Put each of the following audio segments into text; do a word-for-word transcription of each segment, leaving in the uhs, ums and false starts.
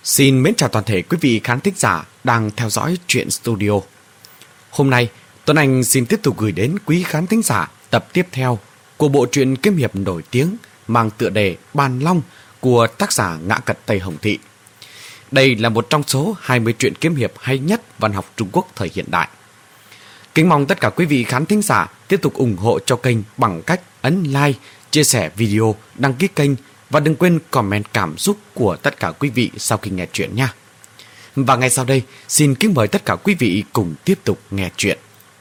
Xin mến chào toàn thể quý vị khán thính giả đang theo dõi Truyện Studio. Hôm nay, Tuấn Anh xin tiếp tục gửi đến quý khán thính giả tập tiếp theo của bộ truyện kiếm hiệp nổi tiếng mang tựa đề Bàn Long của tác giả Ngã Cật Tây Hồng Thị. Đây là một trong số hai mươi truyện kiếm hiệp hay nhất văn học Trung Quốc thời hiện đại. Kính mong tất cả quý vị khán thính giả tiếp tục ủng hộ cho kênh bằng cách ấn like, chia sẻ video, đăng ký kênh và đừng quên comment cảm xúc của tất cả quý vị sau khi nghe chuyện nha. Và ngay sau đây, xin kính mời tất cả quý vị cùng tiếp tục nghe chuyện.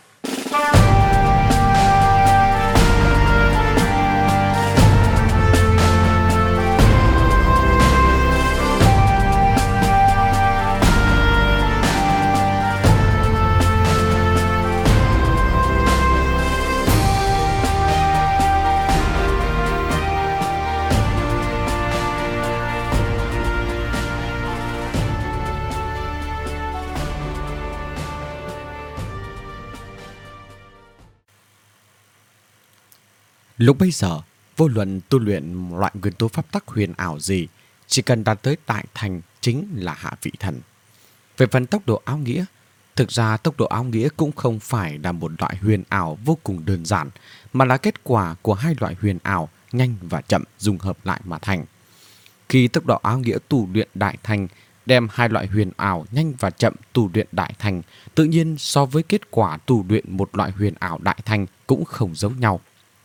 Lúc bây giờ, vô luận tu luyện loại nguyên tố pháp tắc huyền ảo gì, chỉ cần đạt tới đại thành chính là hạ vị thần. Về phần tốc độ áo nghĩa, thực ra tốc độ áo nghĩa cũng không phải là một loại huyền ảo vô cùng đơn giản, mà là kết quả của hai loại huyền ảo nhanh và chậm dung hợp lại mà thành. Khi tốc độ áo nghĩa tu luyện đại thành, đem hai loại huyền ảo nhanh và chậm tu luyện đại thành, tự nhiên so với kết quả tu luyện một loại huyền ảo đại thành cũng không giống nhau.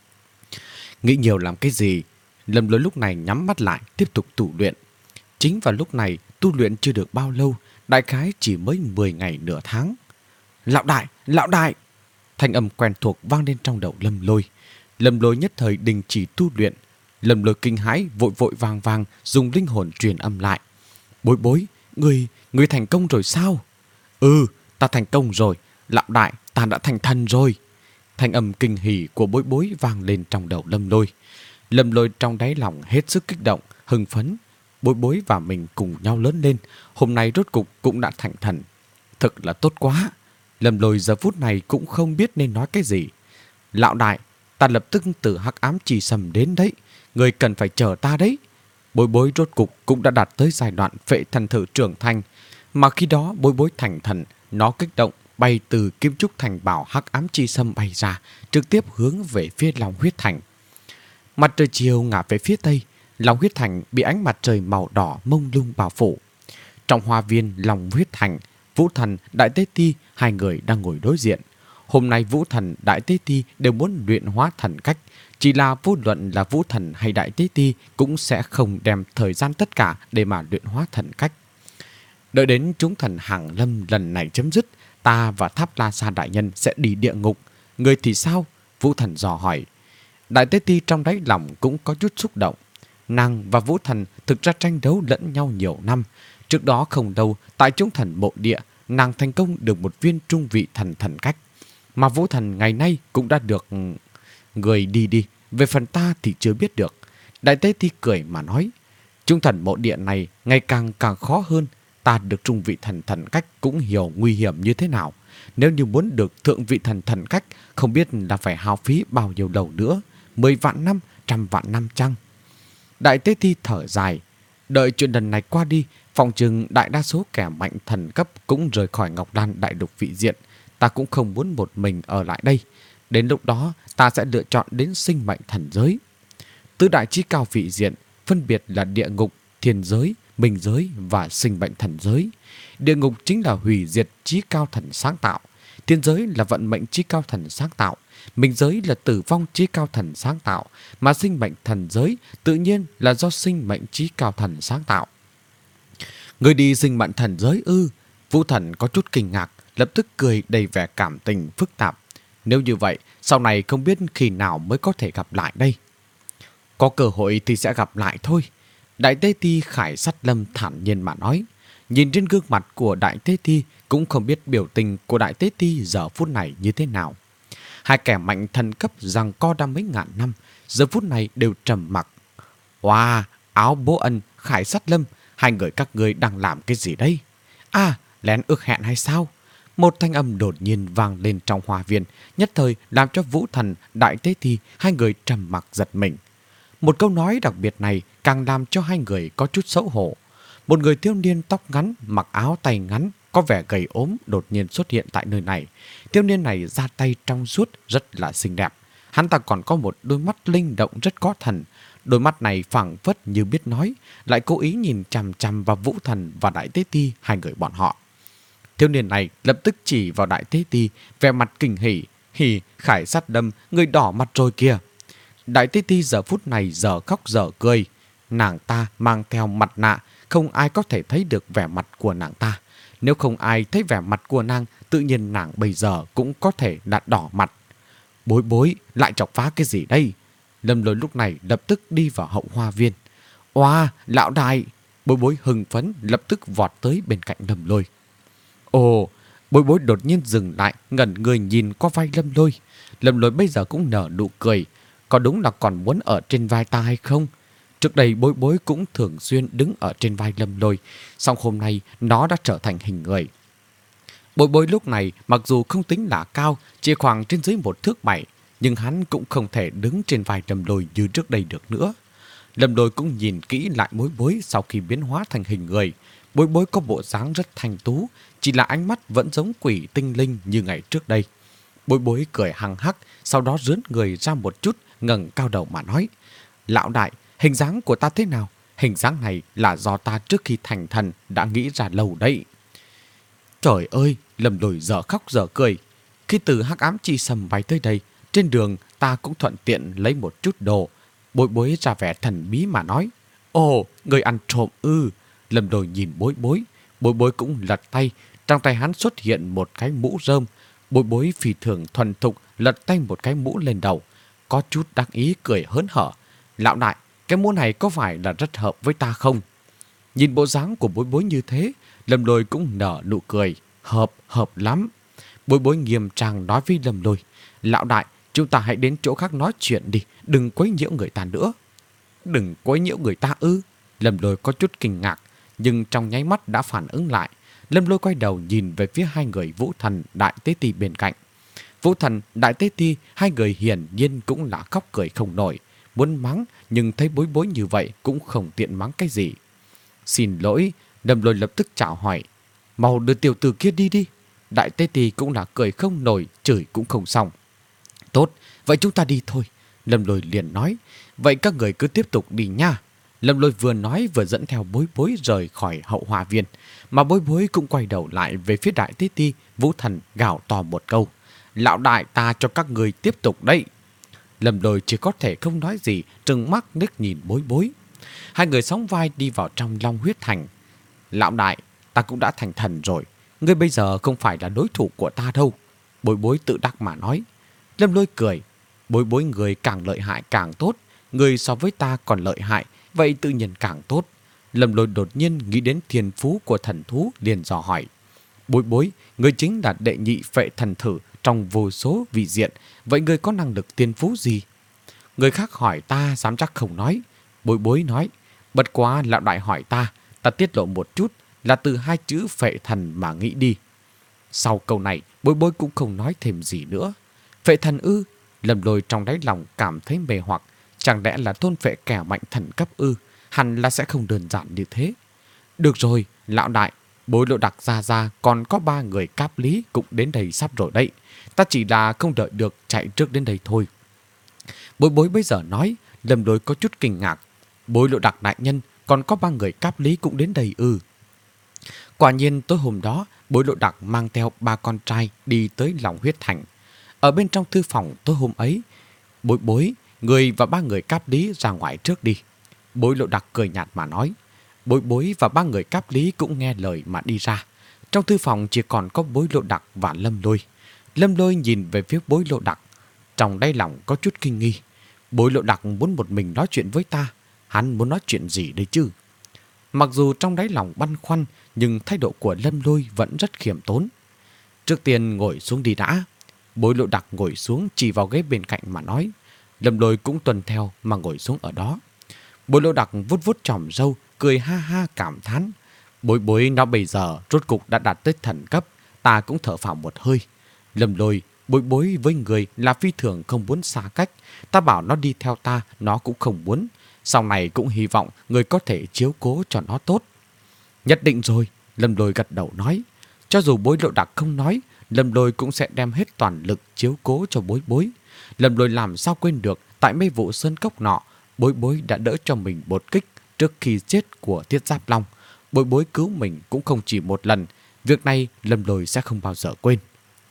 Nghĩ nhiều làm cái gì? Lâm Lôi lúc này nhắm mắt lại tiếp tục tu luyện. Chính vào lúc này tu luyện chưa được bao lâu, đại khái chỉ mới mười ngày nửa tháng. Lão đại, lão đại! Thanh âm quen thuộc vang lên trong đầu Lâm Lôi. Lâm Lôi nhất thời đình chỉ tu luyện. Lâm Lôi kinh hãi vội vội vàng vàng dùng linh hồn truyền âm lại. Bối bối, ngươi, ngươi thành công rồi sao? Ừ, ta thành công rồi. Lão đại, ta đã thành thần rồi. Thanh âm kinh hỉ của bối bối vang lên trong đầu Lâm Lôi. Lâm Lôi trong đáy lòng hết sức kích động, hưng phấn. Bối bối và mình cùng nhau lớn lên, hôm nay rốt cục cũng đã thành thần. Thật là tốt quá. Lâm Lôi giờ phút này cũng không biết nên nói cái gì. Lão đại, ta lập tức từ hắc ám trì sầm đến đấy, người cần phải chờ ta đấy. Bối bối rốt cục cũng đã đạt tới giai đoạn phệ thần thử trưởng thành, mà khi đó bối bối thành thần, nó kích động bay từ kim trúc thành bảo hắc ám chi sâm bay ra, trực tiếp hướng về phía Long Huyết Thành. Mặt trời chiều ngả về phía tây, Long Huyết Thành bị ánh mặt trời màu đỏ mông lung bao phủ. Trong hoa viên Long Huyết Thành, Vũ Thần, Đại Tế Ti hai người đang ngồi đối diện. Hôm nay Vũ Thần, Đại Tế Ti đều muốn luyện hóa thần cách, chỉ là vô luận là Vũ Thần hay Đại Tế Ti cũng sẽ không đem thời gian tất cả để mà luyện hóa thần cách. Đợi đến chúng thần hàng lâm lần này chấm dứt, ta và Tháp La Sa đại nhân sẽ đi địa ngục. Người thì sao? Vũ Thần dò hỏi. Đại Tế Ti trong đáy lòng cũng có chút xúc động. Nàng và Vũ Thần thực ra tranh đấu lẫn nhau nhiều năm. Trước đó không đâu, tại chúng thần mộ địa, nàng thành công được một viên trung vị thần thần cách. Mà Vũ Thần ngày nay cũng đã được người đi đi. Về phần ta thì chưa biết được. Đại Tế Ti cười mà nói. Chúng thần mộ địa này ngày càng càng khó hơn. Ta được trung vị thần thần cách cũng hiểu nguy hiểm như thế nào. Nếu như muốn được thượng vị thần thần cách, không biết là phải hao phí bao nhiêu đầu nữa. Mười vạn năm, trăm vạn năm chăng? Đại Tế Ti thở dài. Đợi chuyện lần này qua đi, phòng chừng đại đa số kẻ mạnh thần cấp cũng rời khỏi Ngọc Đan đại lục vị diện. Ta cũng không muốn một mình ở lại đây. Đến lúc đó, ta sẽ lựa chọn đến sinh mệnh thần giới. Tứ đại chí cao vị diện, phân biệt là địa ngục, thiên giới, minh giới và sinh mệnh thần giới. Địa ngục chính là hủy diệt chí cao thần sáng tạo. Thiên giới là vận mệnh chí cao thần sáng tạo. Minh giới là tử vong chí cao thần sáng tạo. Mà sinh mệnh thần giới tự nhiên là do sinh mệnh chí cao thần sáng tạo. Người đi sinh mệnh thần giới ư? Vũ Thần có chút kinh ngạc, lập tức cười đầy vẻ cảm tình phức tạp. Nếu như vậy, sau này không biết khi nào mới có thể gặp lại đây. Có cơ hội thì sẽ gặp lại thôi. Đại Tế Ti Khải Sắt Lâm thản nhiên mà nói. Nhìn trên gương mặt của Đại Tế Ti, cũng không biết biểu tình của Đại Tế Ti giờ phút này như thế nào. Hai kẻ mạnh thần cấp giằng co đã mấy ngàn năm, giờ phút này đều trầm mặc. Wow, Áo Bố Ân, Khải Sắt Lâm, hai người các ngươi đang làm cái gì đây? À, lén ước hẹn hay sao? Một thanh âm đột nhiên vang lên trong hoa viên, nhất thời làm cho Vũ Thần, Đại Tế Ti hai người trầm mặc giật mình. Một câu nói đặc biệt này càng làm cho hai người có chút xấu hổ. một người thiếu niên tóc ngắn, mặc áo tay ngắn, có vẻ gầy ốm đột nhiên xuất hiện tại nơi này. Thiếu niên này ra tay trong suốt, rất là xinh đẹp. Hắn ta còn có một đôi mắt linh động rất có thần. Đôi mắt này phảng phất như biết nói, lại cố ý nhìn chằm chằm vào Vũ Thần và Đại Tế Ti, hai người bọn họ. Thiếu niên này lập tức chỉ vào Đại Tế Ti, vẻ mặt kinh hỉ. Hỉ, Khải Sát Đâm, người đỏ mặt rồi kìa. Đại Tế Ti giờ phút này giờ khóc giờ cười. Nàng ta mang theo mặt nạ, không ai có thể thấy được vẻ mặt của nàng ta. Nếu không ai thấy vẻ mặt của nàng, tự nhiên nàng bây giờ cũng có thể đã đỏ mặt. Bối bối, lại chọc phá cái gì đây? Lâm Lôi lúc này lập tức đi vào hậu hoa viên. Oa, lão đại! Bối bối hưng phấn lập tức vọt tới bên cạnh Lâm Lôi. Ồ, bối bối đột nhiên dừng lại, ngẩn người nhìn qua vai Lâm Lôi. Lâm Lôi bây giờ cũng nở nụ cười. Có đúng là còn muốn ở trên vai ta hay không? Trước đây bối bối cũng thường xuyên đứng ở trên vai Lâm Lôi, song hôm nay nó đã trở thành hình người. Bối bối lúc này mặc dù không tính là cao, chỉ khoảng trên dưới một thước bảy, nhưng hắn cũng không thể đứng trên vai Lâm Lôi như trước đây được nữa. Lâm Lôi cũng nhìn kỹ lại bối bối sau khi biến hóa thành hình người. Bối bối có bộ dáng rất thanh tú, chỉ là ánh mắt vẫn giống quỷ tinh linh như ngày trước đây. Bối bối cười hăng hắc, sau đó rướn người ra một chút, ngẩng cao đầu mà nói: Lão đại, hình dáng của ta thế nào? Hình dáng này là do ta trước khi thành thần đã nghĩ ra lâu đấy. Trời ơi, Lâm Lôi giờ khóc giờ cười. Khi từ Hắc Ám Chi Sầm bay tới đây, trên đường ta cũng thuận tiện lấy một chút đồ. Bối bối ra vẻ thần bí mà nói: Ồ, người ăn trộm ư? Lâm Lôi nhìn bối bối, bối bối cũng lật tay, trong tay hắn xuất hiện một cái mũ rơm. Bối bối phi thường thuần thục lật tay một cái mũ lên đầu, có chút đắc ý cười hớn hở. Lão đại, cái mũ này có phải là rất hợp với ta không? Nhìn bộ dáng của bối bối như thế, Lâm Lôi cũng nở nụ cười. Hợp, hợp lắm. Bối bối nghiêm trang nói với Lâm Lôi: Lão đại, chúng ta hãy đến chỗ khác nói chuyện đi, đừng quấy nhiễu người ta nữa. Đừng quấy nhiễu người ta ư? Lâm Lôi có chút kinh ngạc, nhưng trong nháy mắt đã phản ứng lại. Lâm Lôi quay đầu nhìn về phía hai người Vũ Thần, Đại Tế Ti bên cạnh. Vũ Thần, Đại Tế Ti, hai người hiển nhiên cũng là khóc cười không nổi, muốn mắng nhưng thấy bối bối như vậy cũng không tiện mắng cái gì. Xin lỗi, Lâm Lôi lập tức chào hỏi: Mau đưa tiểu tử kia đi đi. Đại Tế Ti cũng là cười không nổi, chửi cũng không xong. Tốt, vậy chúng ta đi thôi. Lâm Lôi liền nói: Vậy các người cứ tiếp tục đi nha. Lâm Lôi vừa nói vừa dẫn theo bối bối rời khỏi hậu hoa viên, mà bối bối cũng quay đầu lại về phía Đại Tế Ti. Vũ Thần gào to một câu: Lão đại, ta cho các người tiếp tục đấy. Lâm Lôi chỉ có thể không nói gì, trừng mắt liếc nhìn bối bối. Hai người sóng vai đi vào trong Long Huyết Thành. Lão đại, ta cũng đã thành thần rồi, ngươi bây giờ không phải là đối thủ của ta đâu. Bối bối tự đắc mà nói. Lâm Lôi cười: Bối bối người càng lợi hại càng tốt, người so với ta còn lợi hại, vậy tự nhiên càng tốt. Lâm Lôi đột nhiên nghĩ đến thiên phú của thần thú, liền dò hỏi: Bối bối, người chính là đệ nhị phệ thần thử trong vô số vị diện, vậy người có năng lực thiên phú gì? Người khác hỏi ta dám chắc không nói. Bối bối nói: Bất quá lão đại hỏi ta, ta tiết lộ một chút, là từ hai chữ phệ thần mà nghĩ đi. Sau câu này, bối bối cũng không nói thêm gì nữa. Phệ thần ư? Lâm Lôi trong đáy lòng cảm thấy mê hoặc. Chẳng lẽ là thôn phệ kẻ mạnh thần cấp ư? Hẳn là sẽ không đơn giản như thế. Được rồi, lão đại, Bối Lộ Đặc ra ra còn có ba người cáp lý cũng đến đây sắp rồi đấy. Ta chỉ là không đợi được chạy trước đến đây thôi. Bối bối bây giờ nói, Lâm Lôi có chút kinh ngạc. Bối Lộ Đặc đại nhân, còn có ba người cáp lý cũng đến đây ư? Quả nhiên tối hôm đó, Bối Lộ Đặc mang theo ba con trai đi tới Long Huyết Thành. Ở bên trong thư phòng tối hôm ấy, Bối bối, người và ba người cáp lý ra ngoài trước đi. Bối Lộ Đặc cười nhạt mà nói. Bối bối và ba người cáp lý cũng nghe lời mà đi ra. Trong thư phòng chỉ còn có Bối Lộ Đặc và Lâm Lôi. Lâm Lôi nhìn về phía Bối Lộ Đặc, trong đáy lòng có chút kinh nghi. Bối Lộ Đặc muốn một mình nói chuyện với ta, hắn muốn nói chuyện gì đây chứ? Mặc dù trong đáy lòng băn khoăn, nhưng thái độ của Lâm Lôi vẫn rất khiêm tốn. Trước tiên ngồi xuống đi đã. Bối Lộ Đặc ngồi xuống chỉ vào ghế bên cạnh mà nói. Lâm Lôi cũng tuần theo mà ngồi xuống ở đó. Bối Lộ Đặc vuốt vuốt chòm râu, cười ha ha cảm thán. Bối bối nó bây giờ rốt cục đã đạt tới thần cấp, ta cũng thở phào một hơi. Lâm Lôi, bối bối với người là phi thường không muốn xa cách. Ta bảo nó đi theo ta, nó cũng không muốn. Sau này cũng hy vọng người có thể chiếu cố cho nó tốt. Nhất định rồi, Lâm Lôi gật đầu nói. Cho dù Bối Lộ Đặc không nói, Lâm Lôi cũng sẽ đem hết toàn lực chiếu cố cho Bối Bối. Lâm Lôi làm sao quên được, tại mấy vụ sơn cốc nọ, Bối Bối đã đỡ cho mình một kích trước khi chết của Thiết Giáp Long. Bối Bối cứu mình cũng không chỉ một lần, việc này Lâm Lôi sẽ không bao giờ quên.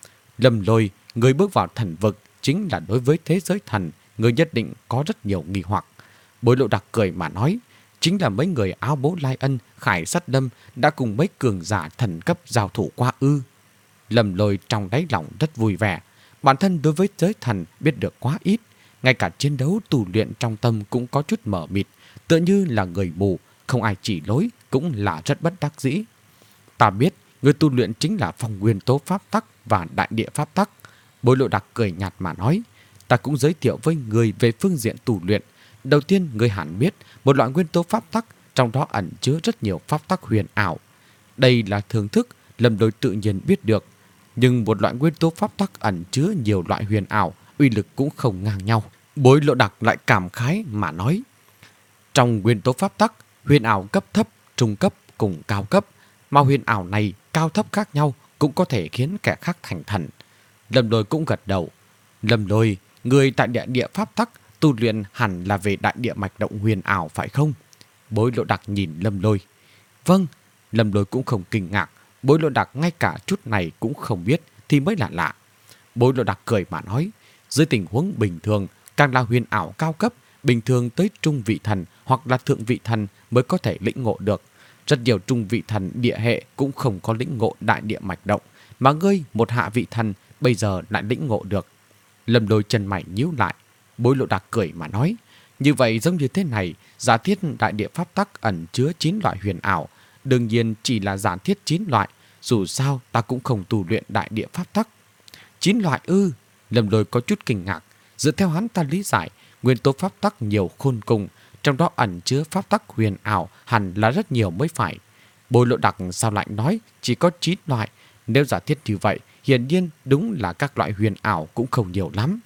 Lâm Lôi, người bước vào thần vực, chính là đối với thế giới thần, người nhất định có rất nhiều nghi hoặc. Bối Lộ Đặc cười mà nói, chính là mấy người áo bố Lai Ân, Khải Sắt Đâm đã cùng mấy cường giả thần cấp giao thủ qua ư. Lâm Lôi trong đáy lòng rất vui vẻ. Bản thân đối với giới thần biết được quá ít, ngay cả chiến đấu tu luyện trong tâm cũng có chút mờ mịt, tựa như là người mù, không ai chỉ lối, cũng là rất bất đắc dĩ. Ta biết người tu luyện chính là phong nguyên tố pháp tắc và đại địa pháp tắc. Bối Lộ Đặc cười nhạt mà nói, ta cũng giới thiệu với người về phương diện tu luyện. Đầu tiên, người hẳn biết một loại nguyên tố pháp tắc, trong đó ẩn chứa rất nhiều pháp tắc huyền ảo. Đây là thưởng thức, Lâm Lôi tự nhiên biết được. Nhưng một loại nguyên tố pháp tắc ẩn chứa nhiều loại huyền ảo, uy lực cũng không ngang nhau. Bối Lộ Đặc lại cảm khái mà nói, trong nguyên tố pháp tắc, huyền ảo cấp thấp, trung cấp cùng cao cấp, mà huyền ảo này cao thấp khác nhau cũng có thể khiến kẻ khác thành thần. Lâm Lôi cũng gật đầu. Lâm Lôi, người tại địa địa pháp tắc tu luyện hẳn là về đại địa mạch động huyền ảo phải không? Bối Lộ Đặc nhìn Lâm Lôi. Vâng. Lâm Lôi cũng không kinh ngạc. Bối Lộ Đặc ngay cả chút này cũng không biết thì mới là lạ. Bối Lộ Đặc cười mà nói, dưới tình huống bình thường, càng là huyền ảo cao cấp, bình thường tới trung vị thần hoặc là thượng vị thần mới có thể lĩnh ngộ được. Rất nhiều trung vị thần địa hệ cũng không có lĩnh ngộ đại địa mạch động, mà ngươi một hạ vị thần bây giờ lại lĩnh ngộ được. Lâm Lôi chân mày nhíu lại. Bối Lộ Đặc cười mà nói, như vậy giống như thế này, giả thiết đại địa pháp tắc ẩn chứa chín loại huyền ảo, đương nhiên chỉ là giả thiết chín loại, dù sao ta cũng không tu luyện đại địa pháp tắc. Chín loại ư? Lâm Lôi có chút kinh ngạc. Dựa theo hắn ta lý giải, nguyên tố pháp tắc nhiều khôn cùng, trong đó ẩn chứa pháp tắc huyền ảo hẳn là rất nhiều mới phải. Bối Lộ Đặc sao lại nói chỉ có chín loại? Nếu giả thiết như vậy, hiển nhiên đúng là các loại huyền ảo cũng không nhiều lắm.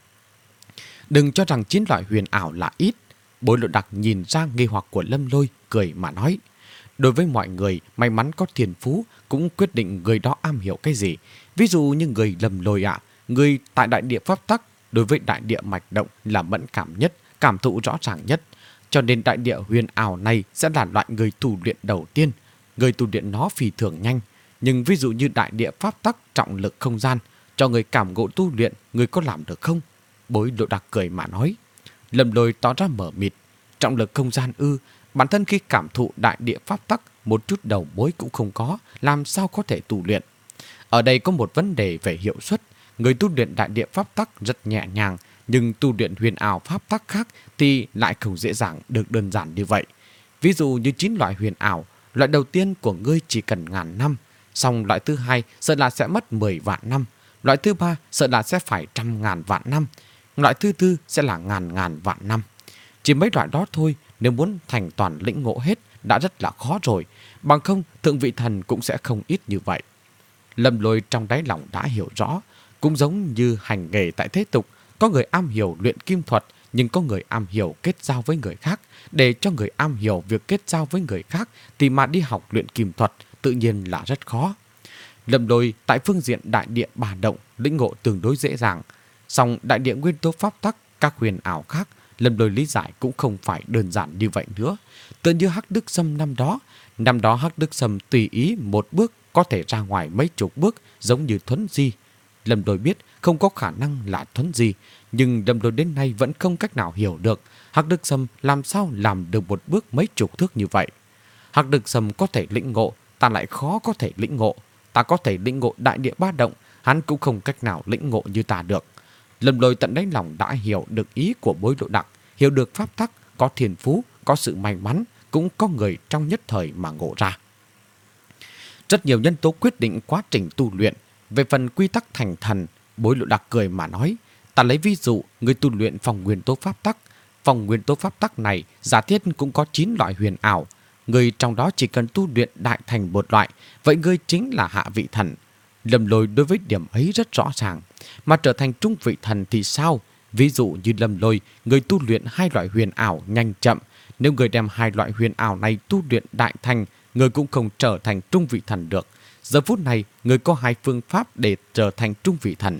Đừng cho rằng chín loại huyền ảo là ít. Bối Lộ Đặc nhìn ra nghi hoặc của Lâm Lôi, cười mà nói, đối với mọi người, may mắn có thiên phú cũng quyết định người đó am hiểu cái gì. Ví dụ như người Lâm Lôi ạ, à, người tại đại địa pháp tắc đối với đại địa mạch động là mẫn cảm nhất, cảm thụ rõ ràng nhất. Cho nên đại địa huyền ảo này sẽ là loại người tu luyện đầu tiên. Người tu luyện nó phi thường nhanh. Nhưng ví dụ như đại địa pháp tắc trọng lực không gian, cho người cảm ngộ tu luyện, người có làm được không? Bối Lộ Đặc cười mà nói. Lâm Lôi tỏ ra mở mịt. Trọng lực không gian ư? Bản thân khi cảm thụ đại địa pháp tắc, một chút đầu mối cũng không có, làm sao có thể tu luyện? Ở đây có một vấn đề về hiệu suất. Người tu luyện đại địa pháp tắc rất nhẹ nhàng, nhưng tu luyện huyền ảo pháp tắc khác thì lại không dễ dàng được đơn giản như vậy. Ví dụ như chín loại huyền ảo, loại đầu tiên của ngươi chỉ cần ngàn năm, xong loại thứ hai sợ là sẽ mất mười vạn năm, loại thứ ba sợ là sẽ phải trăm ngàn vạn năm, loại thứ tư sẽ là ngàn ngàn vạn năm. Chỉ mấy loại đó thôi, nếu muốn thành toàn lĩnh ngộ hết đã rất là khó rồi, bằng không thượng vị thần cũng sẽ không ít như vậy. Lâm Lôi trong đáy lòng đã hiểu rõ, cũng giống như hành nghề tại thế tục, có người am hiểu luyện kim thuật, nhưng có người am hiểu kết giao với người khác. Để cho người am hiểu việc kết giao với người khác thì mà đi học luyện kim thuật tự nhiên là rất khó. Lâm Lôi tại phương diện đại địa bà động lĩnh ngộ tương đối dễ dàng, song đại địa nguyên tố pháp tắc, các huyền ảo khác, Lâm Lôi lý giải cũng không phải đơn giản như vậy nữa. Tự như Hắc Đức Sâm năm đó, năm đó Hắc Đức Sâm tùy ý một bước có thể ra ngoài mấy chục bước, giống như thuấn di. Lâm Lôi biết không có khả năng là thuấn di, nhưng Lâm Lôi đến nay vẫn không cách nào hiểu được Hắc Đức Sâm làm sao làm được một bước mấy chục thước như vậy. Hắc Đức Sâm có thể lĩnh ngộ, ta lại khó có thể lĩnh ngộ. Ta có thể lĩnh ngộ đại địa ba động, hắn cũng không cách nào lĩnh ngộ như ta được. Lâm Lôi tận đáy lòng đã hiểu được ý của Bối Lộ Đặc, hiểu được pháp tắc, có thiên phú, có sự may mắn, cũng có người trong nhất thời mà ngộ ra. Rất nhiều nhân tố quyết định quá trình tu luyện. Về phần quy tắc thành thần, Bối Lộ Đặc cười mà nói, ta lấy ví dụ người tu luyện phòng nguyên tố pháp tắc. Phòng nguyên tố pháp tắc này giả thiết cũng có chín loại huyền ảo. Người trong đó chỉ cần tu luyện đại thành một loại, vậy ngươi chính là hạ vị thần. Lâm Lôi đối với điểm ấy rất rõ ràng. Mà trở thành trung vị thần thì sao? Ví dụ như Lâm Lôi, người tu luyện hai loại huyền ảo nhanh chậm. Nếu người đem hai loại huyền ảo này tu luyện đại thành, người cũng không trở thành trung vị thần được. Giờ phút này, người có hai phương pháp để trở thành trung vị thần.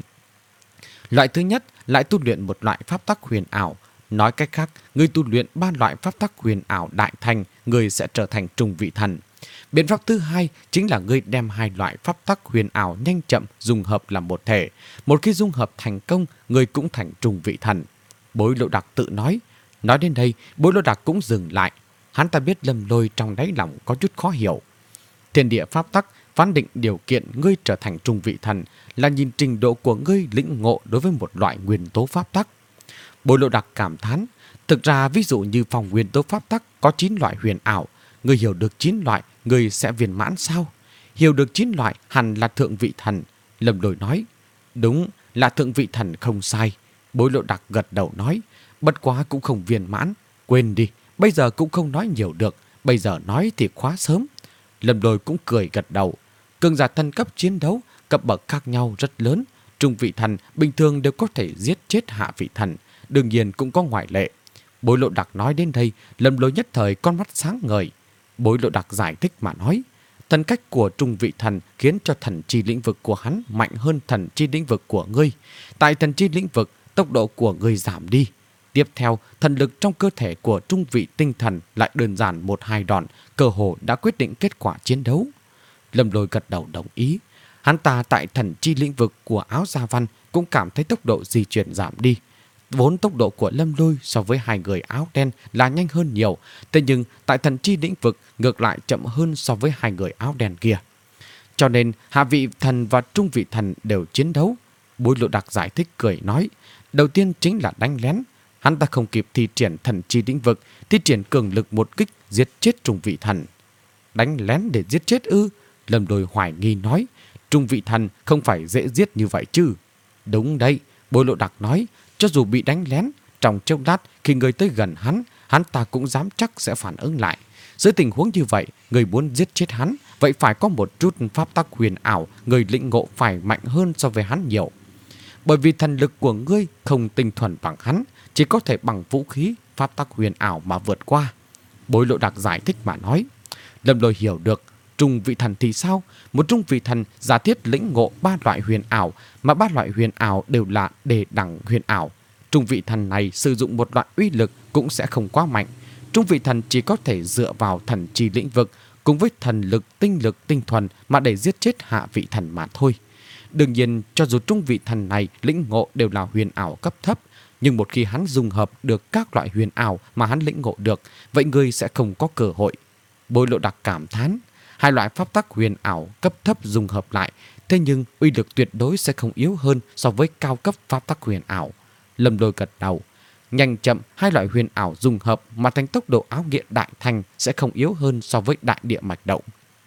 Loại thứ nhất, lại tu luyện một loại pháp tắc huyền ảo. Nói cách khác, người tu luyện ba loại pháp tắc huyền ảo đại thành, người sẽ trở thành trung vị thần. Biện pháp thứ hai chính là người đem hai loại pháp tắc huyền ảo nhanh chậm dung hợp làm một thể. Một khi dung hợp thành công, người cũng thành trung vị thần. Bối Lộ Đặc tự nói. Nói đến đây, Bối Lộ Đặc cũng dừng lại. Hắn ta biết Lâm Lôi trong đáy lòng có chút khó hiểu. Thiên địa pháp tắc phán định điều kiện ngươi trở thành trung vị thần là nhìn trình độ của ngươi lĩnh ngộ đối với một loại nguyên tố pháp tắc. Bối Lộ Đặc cảm thán. Thực ra ví dụ như phòng nguyên tố pháp tắc có chín loại huyền ảo. Ngươi hiểu được chín loại, ngươi sẽ viên mãn sao? Hiểu được chín loại hẳn là thượng vị thần. Lâm Lôi nói. Đúng là thượng vị thần không sai. Bối Lộ Đặc gật đầu nói. Bất quá cũng không viên mãn. Quên đi, bây giờ cũng không nói nhiều được. Bây giờ nói thì quá sớm. Lâm Lôi cũng cười gật đầu. Cường giả thần cấp chiến đấu, cấp bậc khác nhau rất lớn. Trung vị thần bình thường đều có thể giết chết hạ vị thần. Đương nhiên cũng có ngoại lệ. Bối Lộ Đặc nói đến đây, Lâm Lôi nhất thời con mắt sáng ngời. Bối Lộ Đặc giải thích mà nói. Thần cách của trung vị thần khiến cho thần chi lĩnh vực của hắn mạnh hơn thần chi lĩnh vực của ngươi. Tại thần chi lĩnh vực, tốc độ của ngươi giảm đi. Tiếp theo, thần lực trong cơ thể của trung vị tinh thần lại đơn giản một hai đòn, cơ hồ đã quyết định kết quả chiến đấu. Lâm Lôi gật đầu đồng ý. Hắn ta tại thần chi lĩnh vực của Áo Gia Văn cũng cảm thấy tốc độ di chuyển giảm đi. Vốn tốc độ của Lâm Lôi so với hai người áo đen là nhanh hơn nhiều, thế nhưng tại thần chi lĩnh vực ngược lại chậm hơn so với hai người áo đen kia. Cho nên hạ vị thần và trung vị thần đều chiến đấu. Bối Lộ Đặc giải thích cười nói. Đầu tiên chính là đánh lén. Hắn ta không kịp thi triển thần chi lĩnh vực, thi triển cường lực một kích giết chết trung vị thần. Đánh lén để giết chết ư? Lâm Lôi hoài nghi nói. Trung vị thần không phải dễ giết như vậy chứ? Đúng đấy, Bối Lộ Đặc nói. Cho dù bị đánh lén, trong chốc lát khi người tới gần hắn, hắn ta cũng dám chắc sẽ phản ứng lại. Dưới tình huống như vậy, người muốn giết chết hắn, vậy phải có một chút pháp tắc huyền ảo, người lĩnh ngộ phải mạnh hơn so với hắn nhiều. Bởi vì thần lực của ngươi không tinh thuần bằng hắn, chỉ có thể bằng vũ khí, pháp tắc huyền ảo mà vượt qua. Bối Lộ Đặc giải thích mà nói. Lâm Lôi hiểu được. Trung vị thần thì sao? Một trung vị thần giả thiết lĩnh ngộ ba loại huyền ảo, mà ba loại huyền ảo đều là đề đẳng huyền ảo. Trung vị thần này sử dụng một loại uy lực cũng sẽ không quá mạnh. Trung vị thần chỉ có thể dựa vào thần chi lĩnh vực cùng với thần lực, tinh lực, tinh thuần mà để giết chết hạ vị thần mà thôi. Đương nhiên, cho dù trung vị thần này lĩnh ngộ đều là huyền ảo cấp thấp, nhưng một khi hắn dung hợp được các loại huyền ảo mà hắn lĩnh ngộ được, vậy người sẽ không có cơ hội. Bối Lộ Đặc cảm thán. Hai loại pháp tắc huyền ảo cấp thấp dung hợp lại, thế nhưng uy lực tuyệt đối sẽ không yếu hơn so với cao cấp pháp tắc huyền ảo. Lâm Lôi gật đầu. Nhanh chậm, hai loại huyền ảo dung hợp mà thành tốc độ áo nghĩa đại thành sẽ không yếu hơn so với đại địa mạch động.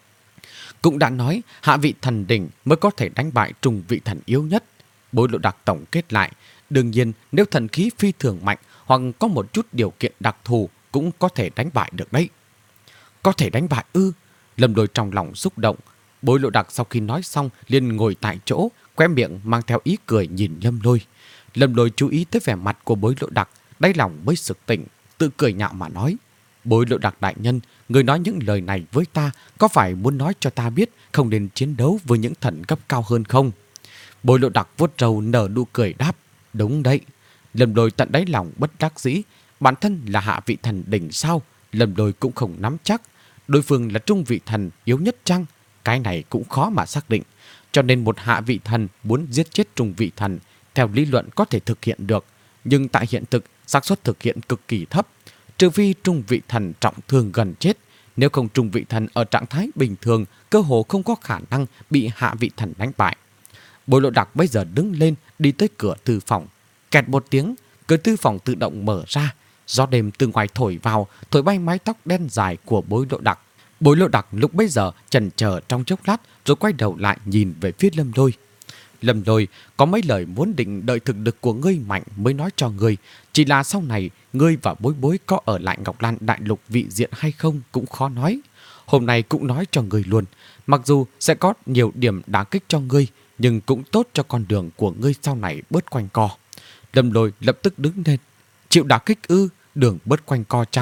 Cũng đã nói, hạ vị thần đỉnh mới có thể đánh bại trung vị thần yếu nhất. Bối Lộ Đặc tổng kết lại. Đương nhiên, nếu thần khí phi thường mạnh hoặc có một chút điều kiện đặc thù cũng có thể đánh bại được đấy. Có thể đánh bại ư? Lâm Lôi trong lòng xúc động. Bối Lộ Đặc sau khi nói xong liền ngồi tại chỗ, khóe miệng mang theo ý cười nhìn Lâm Lôi. Lâm Lôi chú ý tới vẻ mặt của Bối Lộ Đặc, đáy lòng mới sực tỉnh, tự cười nhạo mà nói. Bối Lộ Đặc đại nhân, người nói những lời này với ta có phải muốn nói cho ta biết không nên chiến đấu với những thần cấp cao hơn không? Bối Lộ Đặc vuốt râu nở nụ cười đáp. Đúng đấy. Lâm Lôi tận đáy lòng bất đắc dĩ. Bản thân là hạ vị thần đỉnh sao? Lâm Lôi cũng không nắm chắc. Đối phương là trung vị thần yếu nhất chăng? Cái này cũng khó mà xác định. Cho nên một hạ vị thần muốn giết chết trung vị thần, theo lý luận có thể thực hiện được, nhưng tại hiện thực xác suất thực hiện cực kỳ thấp. Trừ phi trung vị thần trọng thương gần chết, nếu không trung vị thần ở trạng thái bình thường cơ hồ không có khả năng bị hạ vị thần đánh bại. Bối Lộ Đặc bây giờ đứng lên đi tới cửa thư phòng. Kẹt một tiếng, cửa thư phòng tự động mở ra. Gió đêm từ ngoài thổi vào, thổi bay mái tóc đen dài của Bối Lộ Đặc. Bối Lộ Đặc lúc bấy giờ chần chờ trong chốc lát rồi quay đầu lại nhìn về phía Lâm Lôi. Lâm Lôi, có mấy lời muốn định đợi thực lực của ngươi mạnh mới nói cho ngươi. Chỉ là sau này ngươi và Bối Bối có ở lại Ngọc Lan Đại Lục vị diện hay không cũng khó nói. Hôm nay cũng nói cho ngươi luôn. Mặc dù sẽ có nhiều điểm đả kích cho ngươi, nhưng cũng tốt cho con đường của ngươi sau này bớt quanh co. Lâm Lôi lập tức đứng lên. Chịu đả kích ư? Đường bớt quanh co chăng?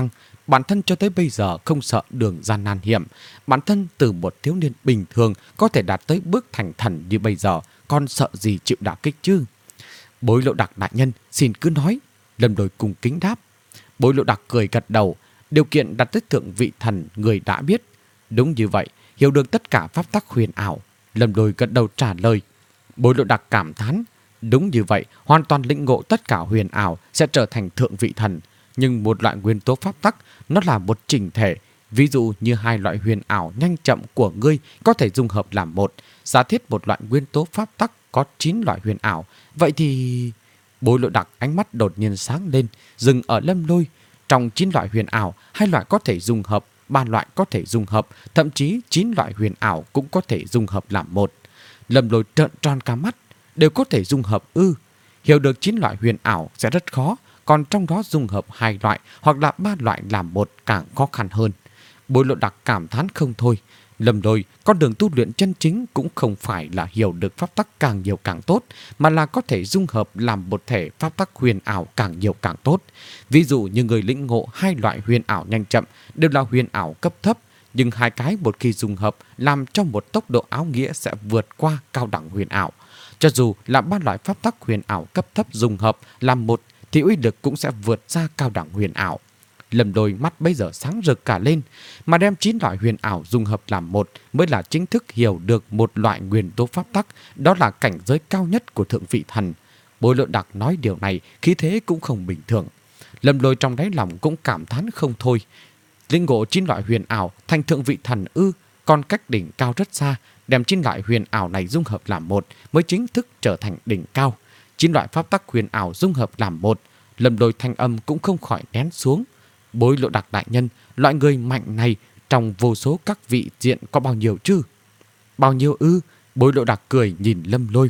Bản thân cho tới bây giờ không sợ đường gian nan hiểm. Bản thân từ một thiếu niên bình thường có thể đạt tới bước thành thần như bây giờ, còn sợ gì chịu đả kích chứ? Bối Lộ Đặc đại nhân, xin cứ nói. Lâm Lôi cung kính đáp. Bối Lộ Đặc cười gật đầu. Điều kiện đặt tới thượng vị thần người đã biết. Đúng như vậy, hiểu được tất cả pháp tắc huyền ảo. Lâm Lôi gật đầu trả lời. Bối Lộ Đặc cảm thán. Đúng như vậy, hoàn toàn lĩnh ngộ tất cả huyền ảo sẽ trở thành thượng vị thần. Nhưng một loại nguyên tố pháp tắc, nó là một chỉnh thể. Ví dụ như hai loại huyền ảo nhanh chậm của ngươi có thể dung hợp làm một. Giả thiết một loại nguyên tố pháp tắc có chín loại huyền ảo. Vậy thì... Bối Lộ Đặc ánh mắt đột nhiên sáng lên, dừng ở Lâm Lôi. Trong chín loại huyền ảo, hai loại có thể dung hợp, ba loại có thể dung hợp, thậm chí chín loại huyền ảo cũng có thể dung hợp làm một. Lâm Lôi trợn tròn cả mắt, đều có thể dung hợp ư? Hiểu được chín loại huyền ảo sẽ rất khó, còn trong đó dung hợp hai loại hoặc là ba loại làm một càng khó khăn hơn. Bối Lộ Đặc cảm thán không thôi. Lâm Lôi, con đường tu luyện chân chính cũng không phải là hiểu được pháp tắc càng nhiều càng tốt, mà là có thể dung hợp làm một thể pháp tắc huyền ảo càng nhiều càng tốt. Ví dụ như người lĩnh ngộ hai loại huyền ảo nhanh chậm đều là huyền ảo cấp thấp, nhưng hai cái một khi dung hợp làm cho một tốc độ áo nghĩa sẽ vượt qua cao đẳng huyền ảo. Cho dù là ba loại pháp tắc huyền ảo cấp thấp dung hợp làm một thì uy lực cũng sẽ vượt ra cao đẳng huyền ảo. Lâm Lôi mắt bây giờ sáng rực cả lên, mà đem chín loại huyền ảo dung hợp làm một mới là chính thức hiểu được một loại nguyên tố pháp tắc, đó là cảnh giới cao nhất của thượng vị thần. Bối Lộ Đặc nói điều này khí thế cũng không bình thường. Lâm Lôi trong đáy lòng cũng cảm thán không thôi. Linh ngộ chín loại huyền ảo thành thượng vị thần ư, còn cách đỉnh cao rất xa, đem chín loại huyền ảo này dung hợp làm một mới chính thức trở thành đỉnh cao. Chín loại pháp tắc huyền ảo dung hợp làm một, Lâm Lôi thanh âm cũng không khỏi nén xuống. Bối Lộ Đặc đại nhân, loại người mạnh này trong vô số các vị diện có bao nhiêu chứ? Bao nhiêu ư? Bối Lộ Đặc cười nhìn Lâm Lôi.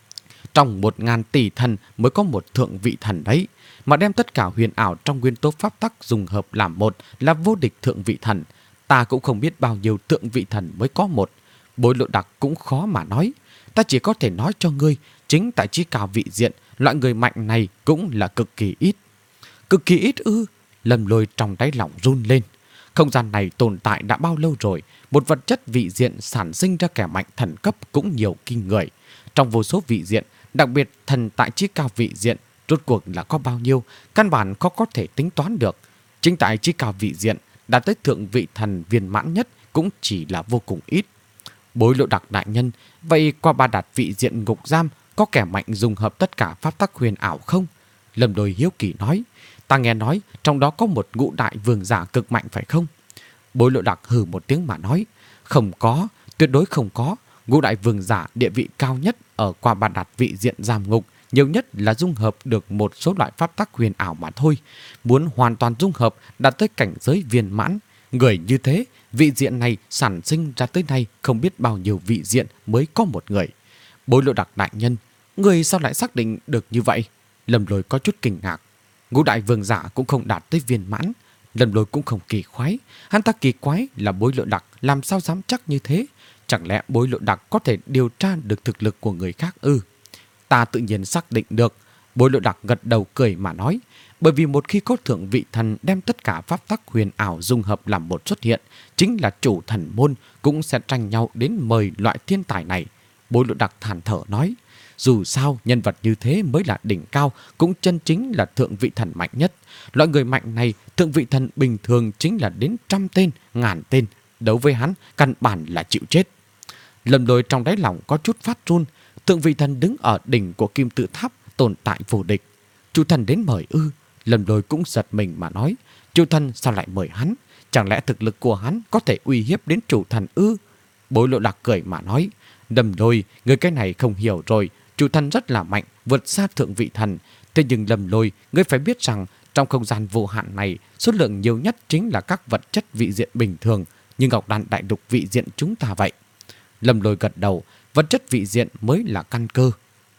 Trong một ngàn tỷ thần mới có một thượng vị thần đấy, mà đem tất cả huyền ảo trong nguyên tố pháp tắc dùng hợp làm một là vô địch thượng vị thần. Ta cũng không biết bao nhiêu thượng vị thần mới có một. Bối Lộ Đặc cũng khó mà nói. Ta chỉ có thể nói cho ngươi, chính tại chí cao vị diện, loại người mạnh này cũng là cực kỳ ít. Cực kỳ ít ư? Lâm Lôi trong đáy lòng run lên. Không gian này tồn tại đã bao lâu rồi, một vật chất vị diện sản sinh ra kẻ mạnh thần cấp cũng nhiều kinh người. Trong vô số vị diện, đặc biệt thần tại chí cao vị diện, rốt cuộc là có bao nhiêu, căn bản khó có thể tính toán được. Chính tại chí cao vị diện, đã tới thượng vị thần viên mãn nhất cũng chỉ là vô cùng ít. Bối Lộ Đặc đại nhân, vậy qua ba đạt vị diện ngục giam, có kẻ mạnh dùng hợp tất cả pháp tắc huyền ảo không? Lâm Lôi hiếu kỳ nói. Ta nghe nói trong đó có một ngũ đại vương giả cực mạnh phải không? Bối Lộ Đặc hừ một tiếng mà nói. Không có, tuyệt đối không có. Ngũ đại vương giả địa vị cao nhất ở qua ba đạt vị diện giam ngục, nhiều nhất là dung hợp được một số loại pháp tắc huyền ảo mà thôi. Muốn hoàn toàn dung hợp đạt tới cảnh giới viên mãn, người như thế, vị diện này sản sinh ra tới nay không biết bao nhiêu vị diện mới có một người. Bối Lộ Đặc đại nhân, người sao lại xác định được như vậy? Lâm Lôi có chút kinh ngạc. Ngũ đại vương giả cũng không đạt tới viên mãn. Lâm Lôi cũng không kỳ khoái. Hắn ta kỳ quái là Bối Lộ Đặc làm sao dám chắc như thế? Chẳng lẽ Bối Lộ Đặc có thể điều tra được thực lực của người khác ư? Ta tự nhiên xác định được. Bối Lộ Đặc gật đầu cười mà nói. Bởi vì một khi có thượng vị thần đem tất cả pháp tắc huyền ảo dung hợp làm một xuất hiện, chính là chủ thần môn cũng sẽ tranh nhau đến mời loại thiên tài này. Bối Lộ Đặc thản thở nói. Dù sao, nhân vật như thế mới là đỉnh cao, cũng chân chính là thượng vị thần mạnh nhất. Loại người mạnh này, thượng vị thần bình thường chính là đến trăm tên, ngàn tên. Đấu với hắn, căn bản là chịu chết. Lâm Lôi trong đáy lòng có chút phát run. Thượng vị thần đứng ở đỉnh của kim tự tháp, tồn tại vô địch. Chủ thần đến mời ư? Lâm Lôi cũng giật mình mà nói. Chủ thần sao lại mời hắn? Chẳng lẽ thực lực của hắn có thể uy hiếp đến chủ thần ư? Bối Lộ Đặc cười mà nói. Lâm Lôi, người cái này không hiểu rồi. Chủ thần rất là mạnh, vượt xa thượng vị thần. Thế nhưng Lâm Lôi, ngươi phải biết rằng trong không gian vô hạn này, số lượng nhiều nhất chính là các vật chất vị diện bình thường, như Ngọc Đan Đại Lục vị diện chúng ta vậy. Lâm Lôi gật đầu, vật chất vị diện mới là căn cơ.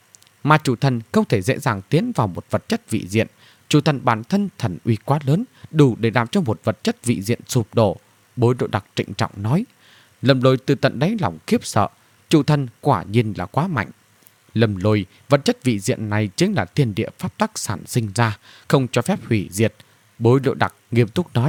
Mà chủ thần không thể dễ dàng tiến vào một vật chất vị diện. Chủ thần bản thân thần uy quá lớn, đủ để làm cho một vật chất vị diện sụp đổ. Bối Lộ Đặc trịnh trọng nói. Lâm Lôi từ tận đáy lòng khiếp sợ, chủ thần quả nhiên là quá mạnh. Lâm Lôi, vật chất vị diện này chính là thiên địa pháp tắc sản sinh ra, không cho phép hủy diệt. Bối Lộ Đặc nghiêm túc nói,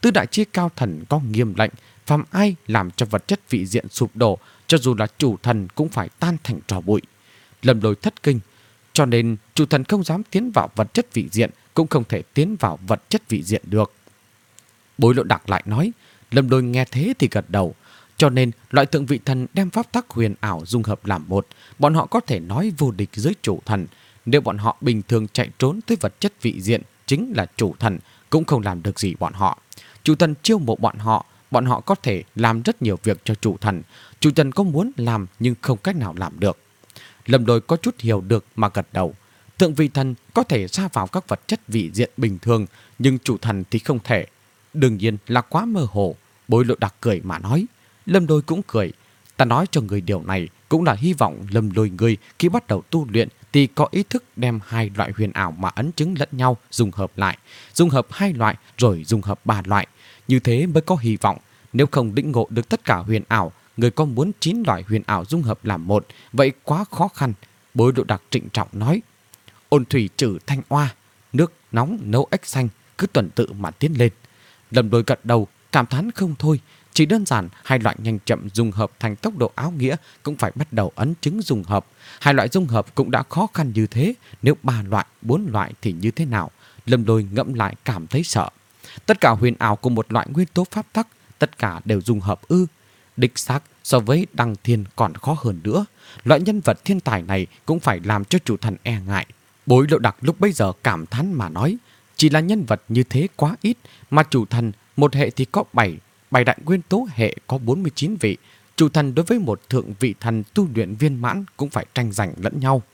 Tứ đại chi cao thần có nghiêm lệnh, phàm ai làm cho vật chất vị diện sụp đổ, cho dù là chủ thần cũng phải tan thành tro bụi. Lâm Lôi thất kinh, cho nên chủ thần không dám tiến vào vật chất vị diện, cũng không thể tiến vào vật chất vị diện được. Bối Lộ Đặc lại nói, Lâm Lôi nghe thế thì gật đầu. Cho nên loại thượng vị thần đem pháp tắc huyền ảo dung hợp làm một, bọn họ có thể nói vô địch dưới chủ thần. Nếu bọn họ bình thường chạy trốn tới vật chất vị diện chính là chủ thần, cũng không làm được gì bọn họ. Chủ thần chiêu mộ bọn họ, bọn họ có thể làm rất nhiều việc cho chủ thần. Chủ thần có muốn làm nhưng không cách nào làm được. Lâm Lôi có chút hiểu được mà gật đầu. Thượng vị thần có thể ra vào các vật chất vị diện bình thường, nhưng chủ thần thì không thể. Đương nhiên là quá mơ hồ. Bối Lộ Đặc cười mà nói. Lâm Lôi cũng cười. Ta nói cho người điều này cũng là hy vọng Lâm Lôi người khi bắt đầu tu luyện thì có ý thức đem hai loại huyền ảo mà ấn chứng lẫn nhau dung hợp lại. Dung hợp hai loại rồi dung hợp ba loại. Như thế mới có hy vọng. Nếu không lĩnh ngộ được tất cả huyền ảo, người có muốn chín loại huyền ảo dung hợp làm một, vậy quá khó khăn. Bối Lộ Đặc trịnh trọng nói. Ôn thủy trừ thanh oa, nước nóng nấu ếch xanh, cứ tuần tự mà tiến lên. Lâm Lôi gật đầu, cảm thán không thôi. Chỉ đơn giản hai loại nhanh chậm dung hợp thành tốc độ áo nghĩa cũng phải bắt đầu ấn chứng dung hợp. Hai loại dung hợp cũng đã khó khăn như thế, nếu ba loại, bốn loại thì như thế nào? Lâm Lôi ngẫm lại cảm thấy sợ. Tất cả huyền ảo của một loại nguyên tố pháp tắc, tất cả đều dung hợp ư? Đích xác so với Đăng Thiên còn khó hơn nữa. Loại nhân vật thiên tài này cũng phải làm cho chủ thần e ngại. Bối Lộ Đặc lúc bấy giờ cảm thán mà nói, chỉ là nhân vật như thế quá ít, mà chủ thần một hệ thì có bảy, bảy đại nguyên tố hệ có bốn mươi chín vị. Chủ thần đối với một thượng vị thần tu luyện viên mãn cũng phải tranh giành lẫn nhau.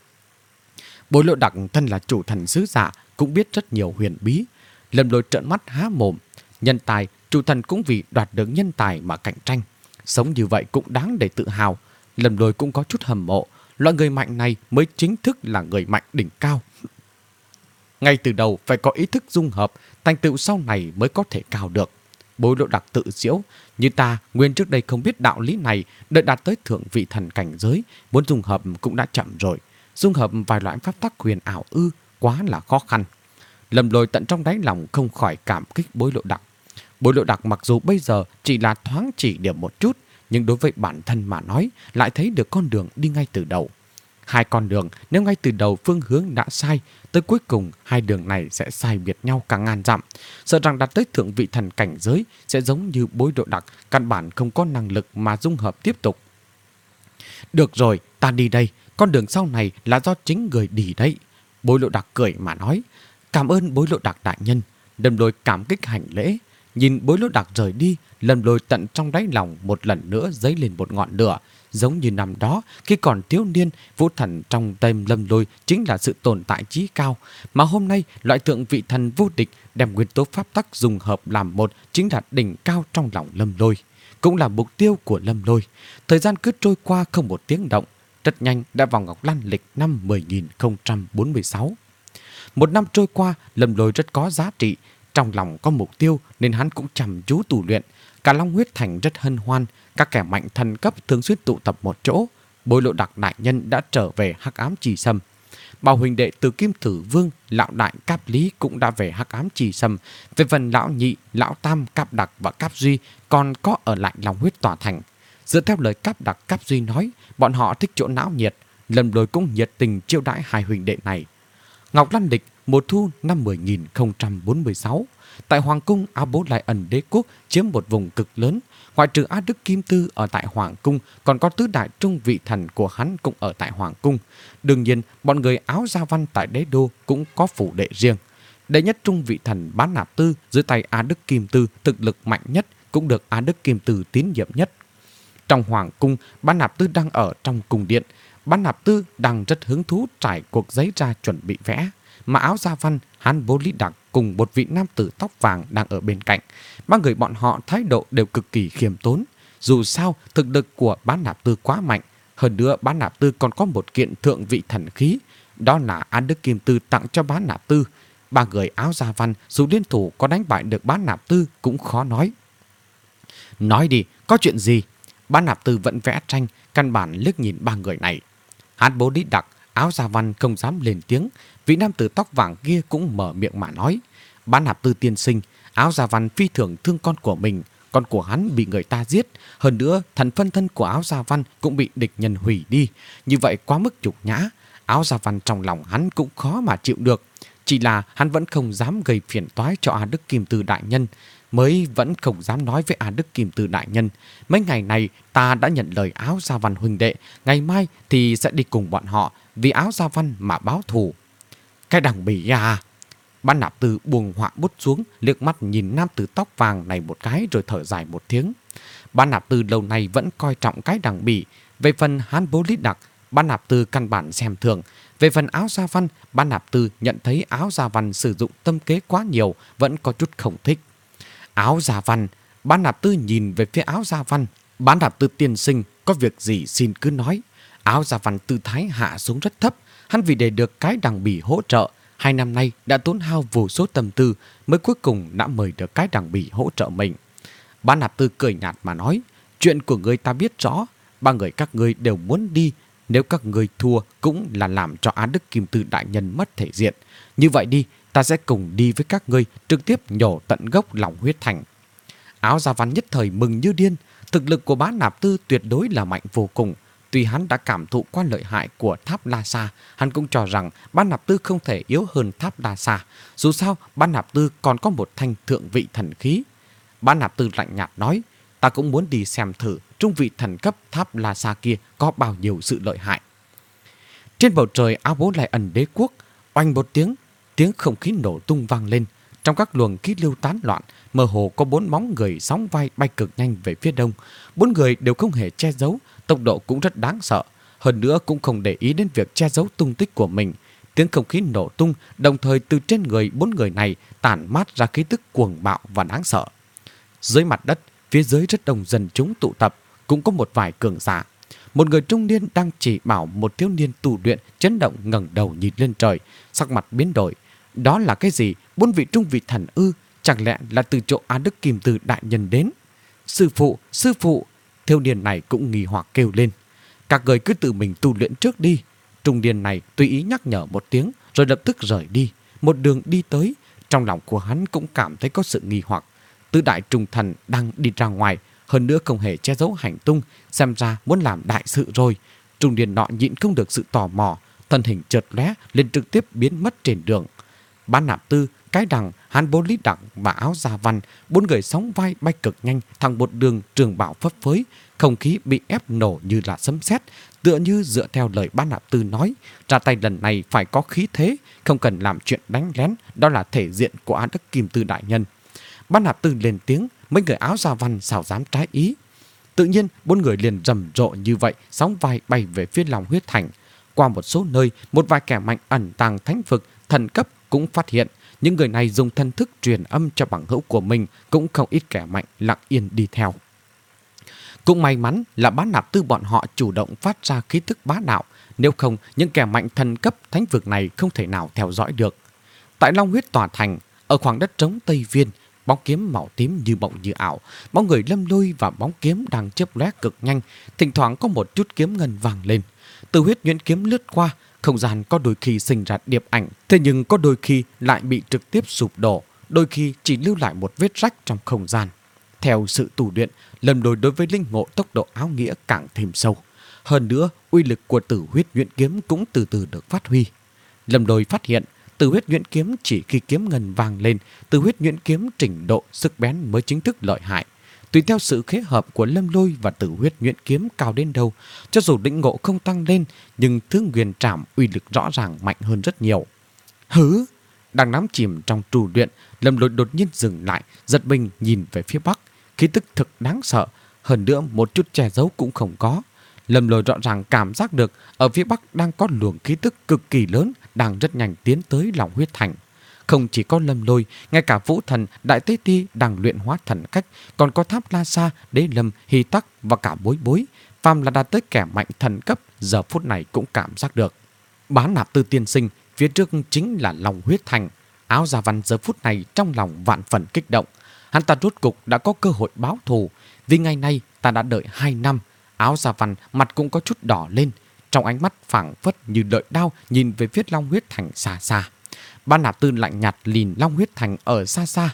Bối Lộ Đặc thân là chủ thần sứ giả cũng biết rất nhiều huyền bí. Lâm Lôi trợn mắt há mồm. Nhân tài, chủ thần cũng vì đoạt được nhân tài mà cạnh tranh. Sống như vậy cũng đáng để tự hào. Lâm Lôi cũng có chút hâm mộ. Loại người mạnh này mới chính thức là người mạnh đỉnh cao. Ngay từ đầu phải có ý thức dung hợp, thành tựu sau này mới có thể cao được. Bối Lộ Đặc tự giễu, như ta nguyên trước đây không biết đạo lý này, đợi đạt tới thượng vị thần cảnh giới, muốn dung hợp cũng đã chậm rồi. Dung hợp vài loại pháp tắc huyền ảo ư, quá là khó khăn. Lâm Lôi tận trong đáy lòng không khỏi cảm kích Bối Lộ Đặc. Bối Lộ Đặc mặc dù bây giờ chỉ là thoáng chỉ điểm một chút, nhưng đối với bản thân mà nói lại thấy được con đường đi ngay từ đầu. Hai con đường nếu ngay từ đầu phương hướng đã sai, tới cuối cùng hai đường này sẽ sai biệt nhau cả ngàn dặm. Sợ rằng đạt tới thượng vị thần cảnh giới sẽ giống như Bối Lộ Đặc, căn bản không có năng lực mà dung hợp tiếp tục. Được rồi, ta đi đây, con đường sau này là do chính người đi đấy. Bối Lộ Đặc cười mà nói. Cảm ơn Bối Lộ Đặc đại nhân. Lâm Lôi cảm kích hành lễ. Nhìn Bối Lộ Đặc rời đi, Lâm Lôi tận trong đáy lòng một lần nữa dấy lên một ngọn lửa. Giống như năm đó, khi còn thiếu niên, vũ thần trong tâm Lâm Lôi chính là sự tồn tại chí cao. Mà hôm nay, loại thượng vị thần vô địch đem nguyên tố pháp tắc dùng hợp làm một chính là đỉnh cao trong lòng Lâm Lôi. Cũng là mục tiêu của Lâm Lôi. Thời gian cứ trôi qua không một tiếng động. Rất nhanh đã vào Ngọc Lan lịch năm mười nghìn không trăm bốn mươi sáu. Một năm trôi qua, Lâm Lôi rất có giá trị. Trong lòng có mục tiêu nên hắn cũng chăm chú tu luyện. Cả Long Huyết Thành rất hân hoan. Các kẻ mạnh thần cấp thường xuyên tụ tập một chỗ. Bối Lộ Đặc đại nhân đã trở về Hắc Ám Trì Sâm. Bảo huỳnh đệ từ Kim Thử Vương, lão đại Cáp Lý cũng đã về Hắc Ám Trì Sâm. Về phần lão nhị, lão tam, Cáp Đặc và Cáp Duy còn có ở lại Long Huyết Tòa Thành. Dựa theo lời Cáp Đặc, Cáp Duy nói, bọn họ thích chỗ náo nhiệt. Lâm Lôi cũng nhiệt tình chiêu đãi hai huỳnh đệ này. Ngọc Lan lịch mùa thu năm mười nghìn không trăm bốn mươi sáu. Tại Hoàng cung, Á Bố Lại Ẩn đế quốc chiếm một vùng cực lớn. Ngoại trừ Á Đức Kim Tư ở tại Hoàng cung, còn có tứ đại trung vị thần của hắn cũng ở tại Hoàng cung. Đương nhiên, bọn người Áo Gia Văn tại đế đô cũng có phủ đệ riêng. Đệ nhất trung vị thần Bán Nạp Tư dưới tay Á Đức Kim Tư thực lực mạnh nhất, cũng được Á Đức Kim Tư tín nhiệm nhất. Trong Hoàng cung, Bán Nạp Tư đang ở trong cung điện. Bán Nạp Tư đang rất hứng thú trải cuộc giấy ra chuẩn bị vẽ. Mà Áo Gia Văn, Hán Bố Lý Đặc cùng một vị nam tử tóc vàng đang ở bên cạnh. Ba người bọn họ thái độ đều cực kỳ khiêm tốn. Dù sao, thực lực của Bán Nạp Tư quá mạnh. Hơn nữa, Bán Nạp Tư còn có một kiện thượng vị thần khí. Đó là Á Đức Kim Tư tặng cho Bán Nạp Tư. Ba người Áo Gia Văn dù liên thủ có đánh bại được Bán Nạp Tư cũng khó nói. Nói đi, có chuyện gì? Bán Nạp Tư vẫn vẽ tranh, căn bản liếc nhìn ba người này. Hán Bố Lý Đặc, Áo Gia Văn không dám lên tiếng. Vị nam tử tóc vàng kia cũng mở miệng mà nói. Bán Nạp Tư tiên sinh, Áo Gia Văn phi thường thương con của mình. Con của hắn bị người ta giết. Hơn nữa thần phân thân của Áo Gia Văn cũng bị địch nhân hủy đi. Như vậy quá mức nhục nhã. Áo Gia Văn trong lòng hắn cũng khó mà chịu được. Chỉ là hắn vẫn không dám gây phiền toái cho A Đức Kim Từ đại nhân. Mới vẫn không dám nói với A Đức Kim Từ đại nhân: mấy ngày này ta đã nhận lời Áo Gia Văn huynh đệ, ngày mai thì sẽ đi cùng bọn họ vì Áo Gia Văn mà báo thù. Cái đằng bỉ à! Ban Nạp Tư buông họa bút xuống, liếc mắt nhìn nam tử tóc vàng này một cái rồi thở dài một tiếng. Ban Nạp Tư lâu nay vẫn coi trọng cái đằng bỉ. Về phần Hán Bố Lý Đặc, Ban Nạp Tư căn bản xem thường. Về phần Áo Gia Văn, Ban Nạp Tư nhận thấy Áo Gia Văn sử dụng tâm kế quá nhiều, vẫn có chút không thích. Áo Gia Văn, Ban Nạp Tư nhìn về phía Áo Gia Văn. Ban Nạp Tư tiên sinh, có việc gì xin cứ nói. Áo Gia Văn tư thái hạ xuống rất thấp. Hắn vì để được cái đằng bỉ hỗ trợ, hai năm nay đã tốn hao vô số tâm tư mới cuối cùng đã mời được cái đằng bỉ hỗ trợ mình. Ban Nạp Tư cười nhạt mà nói: chuyện của người ta biết rõ, ba người các ngươi đều muốn đi. Nếu các ngươi thua cũng là làm cho Á Đức Kim Từ đại nhân mất thể diện. Như vậy đi, ta sẽ cùng đi với các ngươi, trực tiếp nhổ tận gốc lòng huyết thành. Áo Gia Văn nhất thời mừng như điên. Thực lực của Ban Nạp Tư tuyệt đối là mạnh vô cùng. Tuy hắn đã cảm thụ qua lợi hại của Tháp La Sa, hắn cũng cho rằng Ban Nạp Tư không thể yếu hơn Tháp La Sa. Dù sao, Ban Nạp Tư còn có một thanh thượng vị thần khí. Ban Nạp Tư lạnh nhạt nói: ta cũng muốn đi xem thử trung vị thần cấp Tháp La Sa kia có bao nhiêu sự lợi hại. Trên bầu trời Áo Bố Lai Ẩn Đế quốc, oanh một tiếng, tiếng không khí nổ tung vang lên. Trong các luồng khí lưu tán loạn, mơ hồ có bốn bóng người sóng vai bay cực nhanh về phía đông. Bốn người đều không hề che giấu, tốc độ cũng rất đáng sợ. Hơn nữa cũng không để ý đến việc che giấu tung tích của mình. Tiếng không khí nổ tung, đồng thời từ trên người bốn người này tản mát ra khí tức cuồng bạo và đáng sợ. Dưới mặt đất, phía dưới rất đông dân chúng tụ tập, cũng có một vài cường giả. Một người trung niên đang chỉ bảo một thiếu niên tu luyện chấn động, ngẩng đầu nhìn lên trời, sắc mặt biến đổi. Đó là cái gì? Bốn vị trung vị thần ư? Chẳng lẽ là từ chỗ Á Đức Kim Từ đại nhân đến? Sư phụ, sư phụ! Thiếu niên này cũng nghi hoặc kêu lên. Các người cứ tự mình tu luyện trước đi. Trung niên này tùy ý nhắc nhở một tiếng rồi lập tức rời đi. Một đường đi tới, trong lòng của hắn cũng cảm thấy có sự nghi hoặc. Tứ đại trùng thần đang đi ra ngoài, hơn nữa không hề che giấu hành tung, xem ra muốn làm đại sự rồi. Trung niên nọ nhịn không được sự tò mò, thân hình chợt lóe lên trực tiếp biến mất trên đường. Ban Nạp Tư, cái đằng, Hán Bố Lý Đặc và Áo Gia Văn, bốn người sóng vai bay cực nhanh thẳng một đường trường bảo phấp phới, không khí bị ép nổ như là sấm sét, tựa như dựa theo lời Ban Nạp Tư nói, ra tay lần này phải có khí thế, không cần làm chuyện đánh lén, đó là thể diện của Á Đức Kim Tư đại nhân. Ban Nạp Tư lên tiếng, mấy người Áo Gia Văn sao dám trái ý. Tự nhiên bốn người liền rầm rộ như vậy, sóng vai bay về phía lòng huyết thành. Qua một số nơi, một vài kẻ mạnh ẩn tàng thánh vực, thần cấp cũng phát hiện. Những người này dùng thân thức truyền âm cho bằng hữu của mình, cũng không ít kẻ mạnh lặng yên đi theo. Cũng may mắn là Ban Nạp Tư bọn họ chủ động phát ra khí tức bá đạo, nếu không những kẻ mạnh thần cấp thánh vực này không thể nào theo dõi được. Tại Long Huyết Tòa Thành, ở khoảng đất trống Tây Viên, bóng kiếm màu tím như mộng như ảo, bóng người Lâm Lôi và bóng kiếm đang chớp lóe cực nhanh, thỉnh thoảng có một chút kiếm ngân vàng lên. Từ huyết nhuyễn kiếm lướt qua, không gian có đôi khi sinh ra điệp ảnh, thế nhưng có đôi khi lại bị trực tiếp sụp đổ, đôi khi chỉ lưu lại một vết rách trong không gian. Theo sự tu luyện, Lâm Lôi đối với linh ngộ tốc độ áo nghĩa càng thêm sâu. Hơn nữa, uy lực của Tử huyết nhuyễn kiếm cũng từ từ được phát huy. Lâm Lôi phát hiện, Tử huyết nhuyễn kiếm chỉ khi kiếm ngân vàng lên, Tử huyết nhuyễn kiếm trình độ sức bén mới chính thức lợi hại. Tùy theo sự khế hợp của Lâm Lôi và Tử huyết nhuyễn kiếm cao đến đâu, cho dù lĩnh ngộ không tăng lên, nhưng thứ nguyên trảm uy lực rõ ràng mạnh hơn rất nhiều. Hứ! Đang nắm chìm trong trù luyện, Lâm Lôi đột nhiên dừng lại, giật mình nhìn về phía bắc. Khí tức thực đáng sợ, hơn nữa một chút che giấu cũng không có. Lâm Lôi rõ ràng cảm giác được ở phía bắc đang có luồng khí tức cực kỳ lớn đang rất nhanh tiến tới lòng huyết thành. Không chỉ có Lâm Lôi, ngay cả Vũ Thần, Đại Tế Ti đang luyện hóa thần cách, còn có Tháp La Sa, Đế Lâm, Hy Tắc và cả Bối Bối, phàm là đạt tới kẻ mạnh thần cấp, giờ phút này cũng cảm giác được. Bán Nạp Tư tiên sinh, phía trước chính là lòng huyết thành. Áo Gia Văn giờ phút này trong lòng vạn phần kích động. Hắn ta rốt cục đã có cơ hội báo thù. Vì ngày nay ta đã đợi hai năm. Áo Gia Văn mặt cũng có chút đỏ lên, trong ánh mắt phảng phất như đợi đao nhìn về phía Long huyết thành xa xa. Ban Nạp Tư lạnh nhạt nhìn Long huyết thành ở xa xa.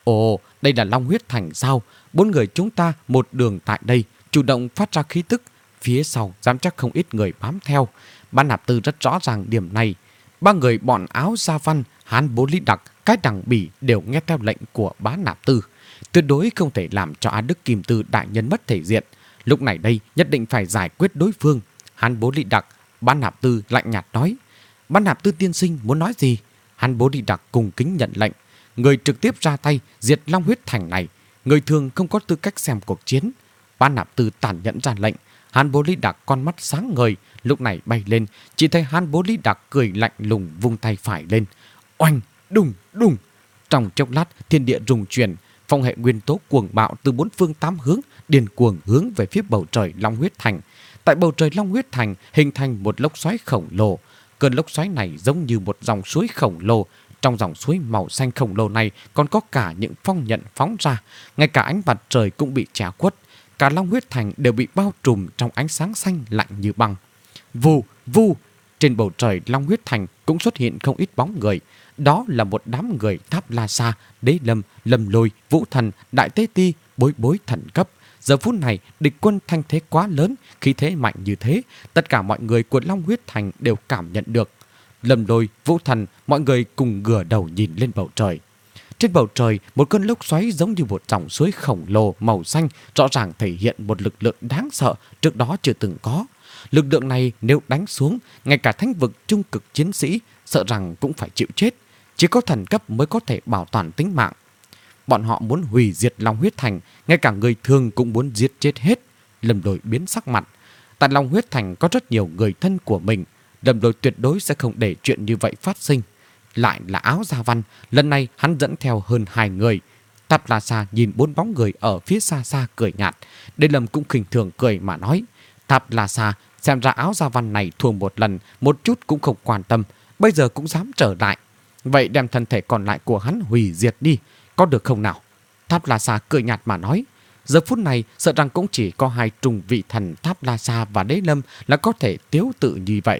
Ồ, đây là Long Huyết Thành sao? Bốn người chúng ta một đường tại đây, chủ động phát ra khí tức. Phía sau dám chắc không ít người bám theo. Ban Nạp Tư rất rõ ràng điểm này. Ba người bọn Áo Gia Văn, Hán Bố Lý Đặc, cái đằng bỉ đều nghe theo lệnh của Bá Nạp Tư. Tuyệt đối không thể làm cho Á Đức Kim Tư đại nhân mất thể diện. Lúc này đây nhất định phải giải quyết đối phương. Hán Bố Lý Đặc, Bá Nạp Tư lạnh nhạt nói. Bá Nạp Tư tiên sinh muốn nói gì? Hán Bố Lý Đặc cùng kính nhận lệnh. Người trực tiếp ra tay diệt Long Huyết Thành này, người thường không có tư cách xem cuộc chiến. Bá Nạp Tư tàn nhẫn ra lệnh. Hán Bố Lý Đặc con mắt sáng ngời, lúc này bay lên, chỉ thấy Hán Bố Lý Đặc cười lạnh lùng vung tay phải lên. Oanh, đùng, đùng. Trong chốc lát, thiên địa rung chuyển, phong hệ nguyên tố cuồng bạo từ bốn phương tám hướng điên cuồng hướng về phía bầu trời Long Huyết Thành. Tại bầu trời Long Huyết Thành hình thành một lốc xoáy khổng lồ. Cơn lốc xoáy này giống như một dòng suối khổng lồ. Trong dòng suối màu xanh khổng lồ này còn có cả những phong nhận phóng ra, ngay cả ánh mặt trời cũng bị chà quất. Cả Long Huyết Thành đều bị bao trùm trong ánh sáng xanh lạnh như băng. Vù, vù, trên bầu trời Long Huyết Thành cũng xuất hiện không ít bóng người. Đó là một đám người Tháp La Sa, Đế Lâm, Lâm Lôi, Vũ Thần, Đại Tế Ti, Bối Bối thần cấp. Giờ phút này địch quân thanh thế quá lớn, khí thế mạnh như thế, tất cả mọi người của Long Huyết Thành đều cảm nhận được. Lâm Lôi, Vũ Thần, mọi người cùng ngửa đầu nhìn lên bầu trời. Trên bầu trời, một cơn lốc xoáy giống như một dòng suối khổng lồ màu xanh rõ ràng thể hiện một lực lượng đáng sợ trước đó chưa từng có. Lực lượng này nếu đánh xuống, ngay cả thánh vực trung cực chiến sĩ sợ rằng cũng phải chịu chết. Chỉ có thần cấp mới có thể bảo toàn tính mạng. Bọn họ muốn hủy diệt Long Huyết Thành, ngay cả người thường cũng muốn giết chết hết. Lâm Lôi biến sắc mặt. Tại Long Huyết Thành có rất nhiều người thân của mình. Lâm Lôi tuyệt đối sẽ không để chuyện như vậy phát sinh. Lại là Áo Gia Văn, lần này hắn dẫn theo hơn hai người. Tháp La Sa nhìn bốn bóng người ở phía xa xa cười nhạt. Đế Lâm cũng khinh thường cười mà nói. Tháp La Sa, xem ra Áo Gia Văn này thua một lần, một chút cũng không quan tâm, bây giờ cũng dám trở lại. Vậy đem thân thể còn lại của hắn hủy diệt đi, có được không nào? Tháp La Sa cười nhạt mà nói. Giờ phút này sợ rằng cũng chỉ có hai trùng vị thần Tháp La Sa và Đế Lâm là có thể tiếu tự như vậy.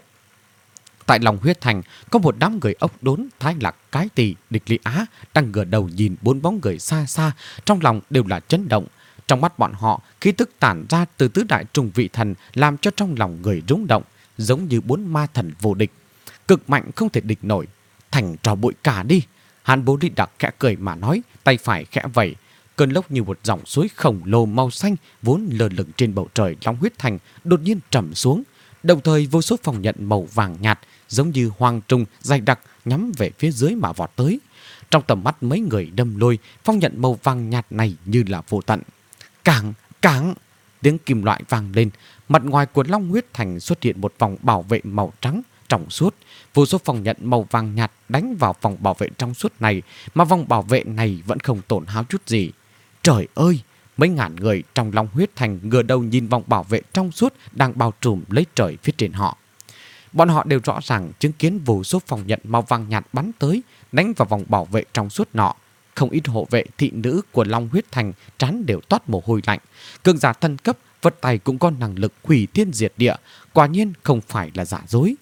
Tại Long Huyết Thành có một đám người ốc đốn, Thái Lạc, Cái Tỳ, Địch Lý Á đang ngửa đầu nhìn bốn bóng người xa xa, trong lòng đều là chấn động. Trong mắt bọn họ, khí tức tản ra từ tứ đại trùng vị thần làm cho trong lòng người rung động, giống như bốn ma thần vô địch. Cực mạnh không thể địch nổi. Thành trò bụi cả đi. Hán Bố Lý Đặc khẽ cười mà nói, tay phải khẽ vẩy. Cơn lốc như một dòng suối khổng lồ màu xanh vốn lơ lửng trên bầu trời Long Huyết Thành đột nhiên trầm xuống. Đồng thời vô số phòng nhận màu vàng nhạt giống như hoàng trùng dày đặc nhắm về phía dưới mà vọt tới. Trong tầm mắt mấy người Đâm Lôi, phong nhận màu vàng nhạt này như là vô tận. Cảng, cảng, tiếng kim loại vang lên. Mặt ngoài của Long Huyết Thành xuất hiện một vòng bảo vệ màu trắng trong suốt. Vô số phòng nhận màu vàng nhạt đánh vào vòng bảo vệ trong suốt này, mà vòng bảo vệ này vẫn không tổn hao chút gì. Trời ơi! Mấy ngàn người trong Long Huyết Thành ngửa đầu nhìn vòng bảo vệ trong suốt đang bao trùm lấy trời phía trên họ. Bọn họ đều rõ ràng chứng kiến vô số phòng nhận màu vàng nhạt bắn tới, đánh vào vòng bảo vệ trong suốt nọ. Không ít hộ vệ thị nữ của Long Huyết Thành trán đều toát mồ hôi lạnh. Cường giả thân cấp, vật tay cũng có năng lực hủy thiên diệt địa, quả nhiên không phải là giả dối.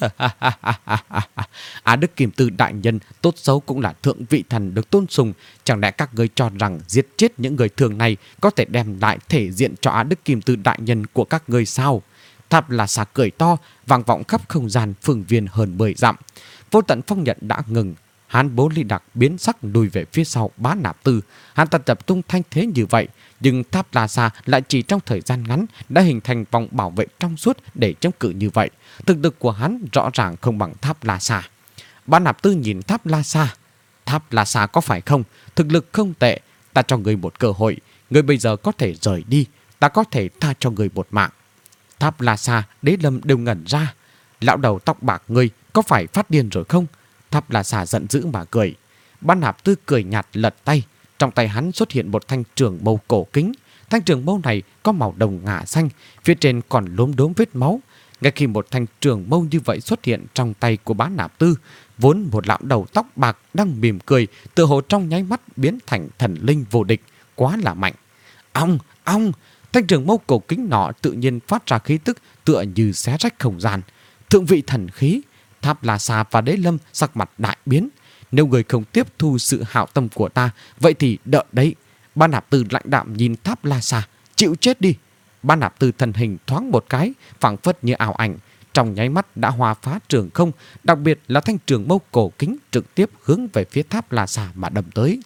Á Đức Kim Tư đại nhân tốt xấu cũng là thượng vị thần được tôn sùng, chẳng lẽ các ngươi cho rằng giết chết những người thường này có thể đem lại thể diện cho Á Đức Kim Tư đại nhân của các ngươi sao? Tháp La Sa cười to, vang vọng khắp không gian phương viên hơn mười dặm. Vô tận phong nhận đã ngừng. Hán Bố Lý Đặc biến sắc lùi về phía sau Bá Nạp Tư. Hắn ta tập trung thanh thế như vậy, nhưng Tháp La Sa lại chỉ trong thời gian ngắn đã hình thành vòng bảo vệ trong suốt để chống cự như vậy. Thực lực của hắn rõ ràng không bằng Tháp La Sa. Bá Nạp Tư nhìn Tháp La Sa. Tháp La Sa có phải không? Thực lực không tệ. Ta cho người một cơ hội. Người bây giờ có thể rời đi. Ta có thể tha cho người một mạng. Tháp La Sa, Đế Lâm đều ngẩn ra. Lão đầu tóc bạc ngươi có phải phát điên rồi không? Tháp La Sa giận dữ mà cười. Bá Nạp Tư cười nhạt lật tay. Trong tay hắn xuất hiện một thanh trường mâu cổ kính. Thanh trường mâu này có màu đồng ngà xanh, phía trên còn lốm đốm vết máu. Ngay khi một thanh trường mâu như vậy xuất hiện trong tay của Bá Nạp Tư, vốn một lão đầu tóc bạc đang mỉm cười, tựa hồ trong nháy mắt biến thành thần linh vô địch, quá là mạnh. Ong, ong, thanh trường mâu cổ kính nọ tự nhiên phát ra khí tức tựa như xé rách không gian. Thượng vị thần khí. Tháp La Sa và Đế Lâm sắc mặt đại biến. Nếu người không tiếp thu sự hảo tâm của ta, vậy thì đợi đấy. Ban Nạp Tư lạnh đạm nhìn Tháp La Sa. Chịu chết đi. Ban Nạp Tư thân hình thoáng một cái, phảng phất như ảo ảnh, trong nháy mắt đã hòa phá trường không, đặc biệt là thanh trường mâu cổ kính trực tiếp hướng về phía Tháp La Sa mà đâm tới.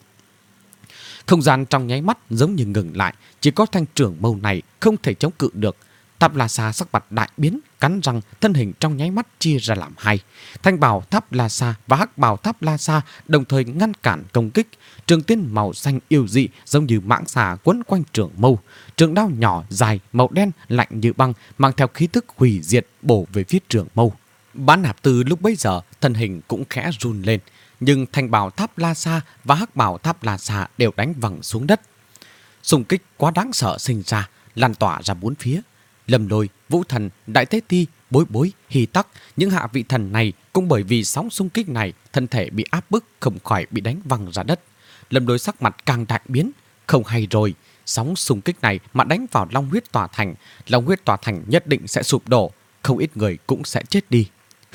Không gian trong nháy mắt giống như ngừng lại, chỉ có thanh trường mâu này không thể chống cự được. Tháp La Sa sắc mặt đại biến, cắn răng, thân hình trong nháy mắt chia ra làm hai. Thanh bào Tháp La Sa và hắc bào Tháp La Sa đồng thời ngăn cản công kích. Trường tiên màu xanh yêu dị giống như mãng xà quấn quanh trường mâu. Trường đao nhỏ dài màu đen lạnh như băng mang theo khí tức hủy diệt bổ về phía trường mâu. Bán Nạp Tư lúc bấy giờ thân hình cũng khẽ run lên, nhưng thanh bào Tháp La Sa và hắc bào Tháp La Sa đều đánh văng xuống đất. Xung kích quá đáng sợ sinh ra, lan tỏa ra bốn phía. Lâm Lôi, Vũ Thần, Đại Tế Ti, Bối Bối, Hy Tắc, những hạ vị thần này cũng bởi vì sóng xung kích này, thân thể bị áp bức không khỏi bị đánh văng ra đất. Lâm Lôi sắc mặt càng đại biến, không hay rồi, sóng xung kích này mà đánh vào Long Huyết Tòa Thành, Long Huyết Tòa Thành nhất định sẽ sụp đổ, không ít người cũng sẽ chết đi.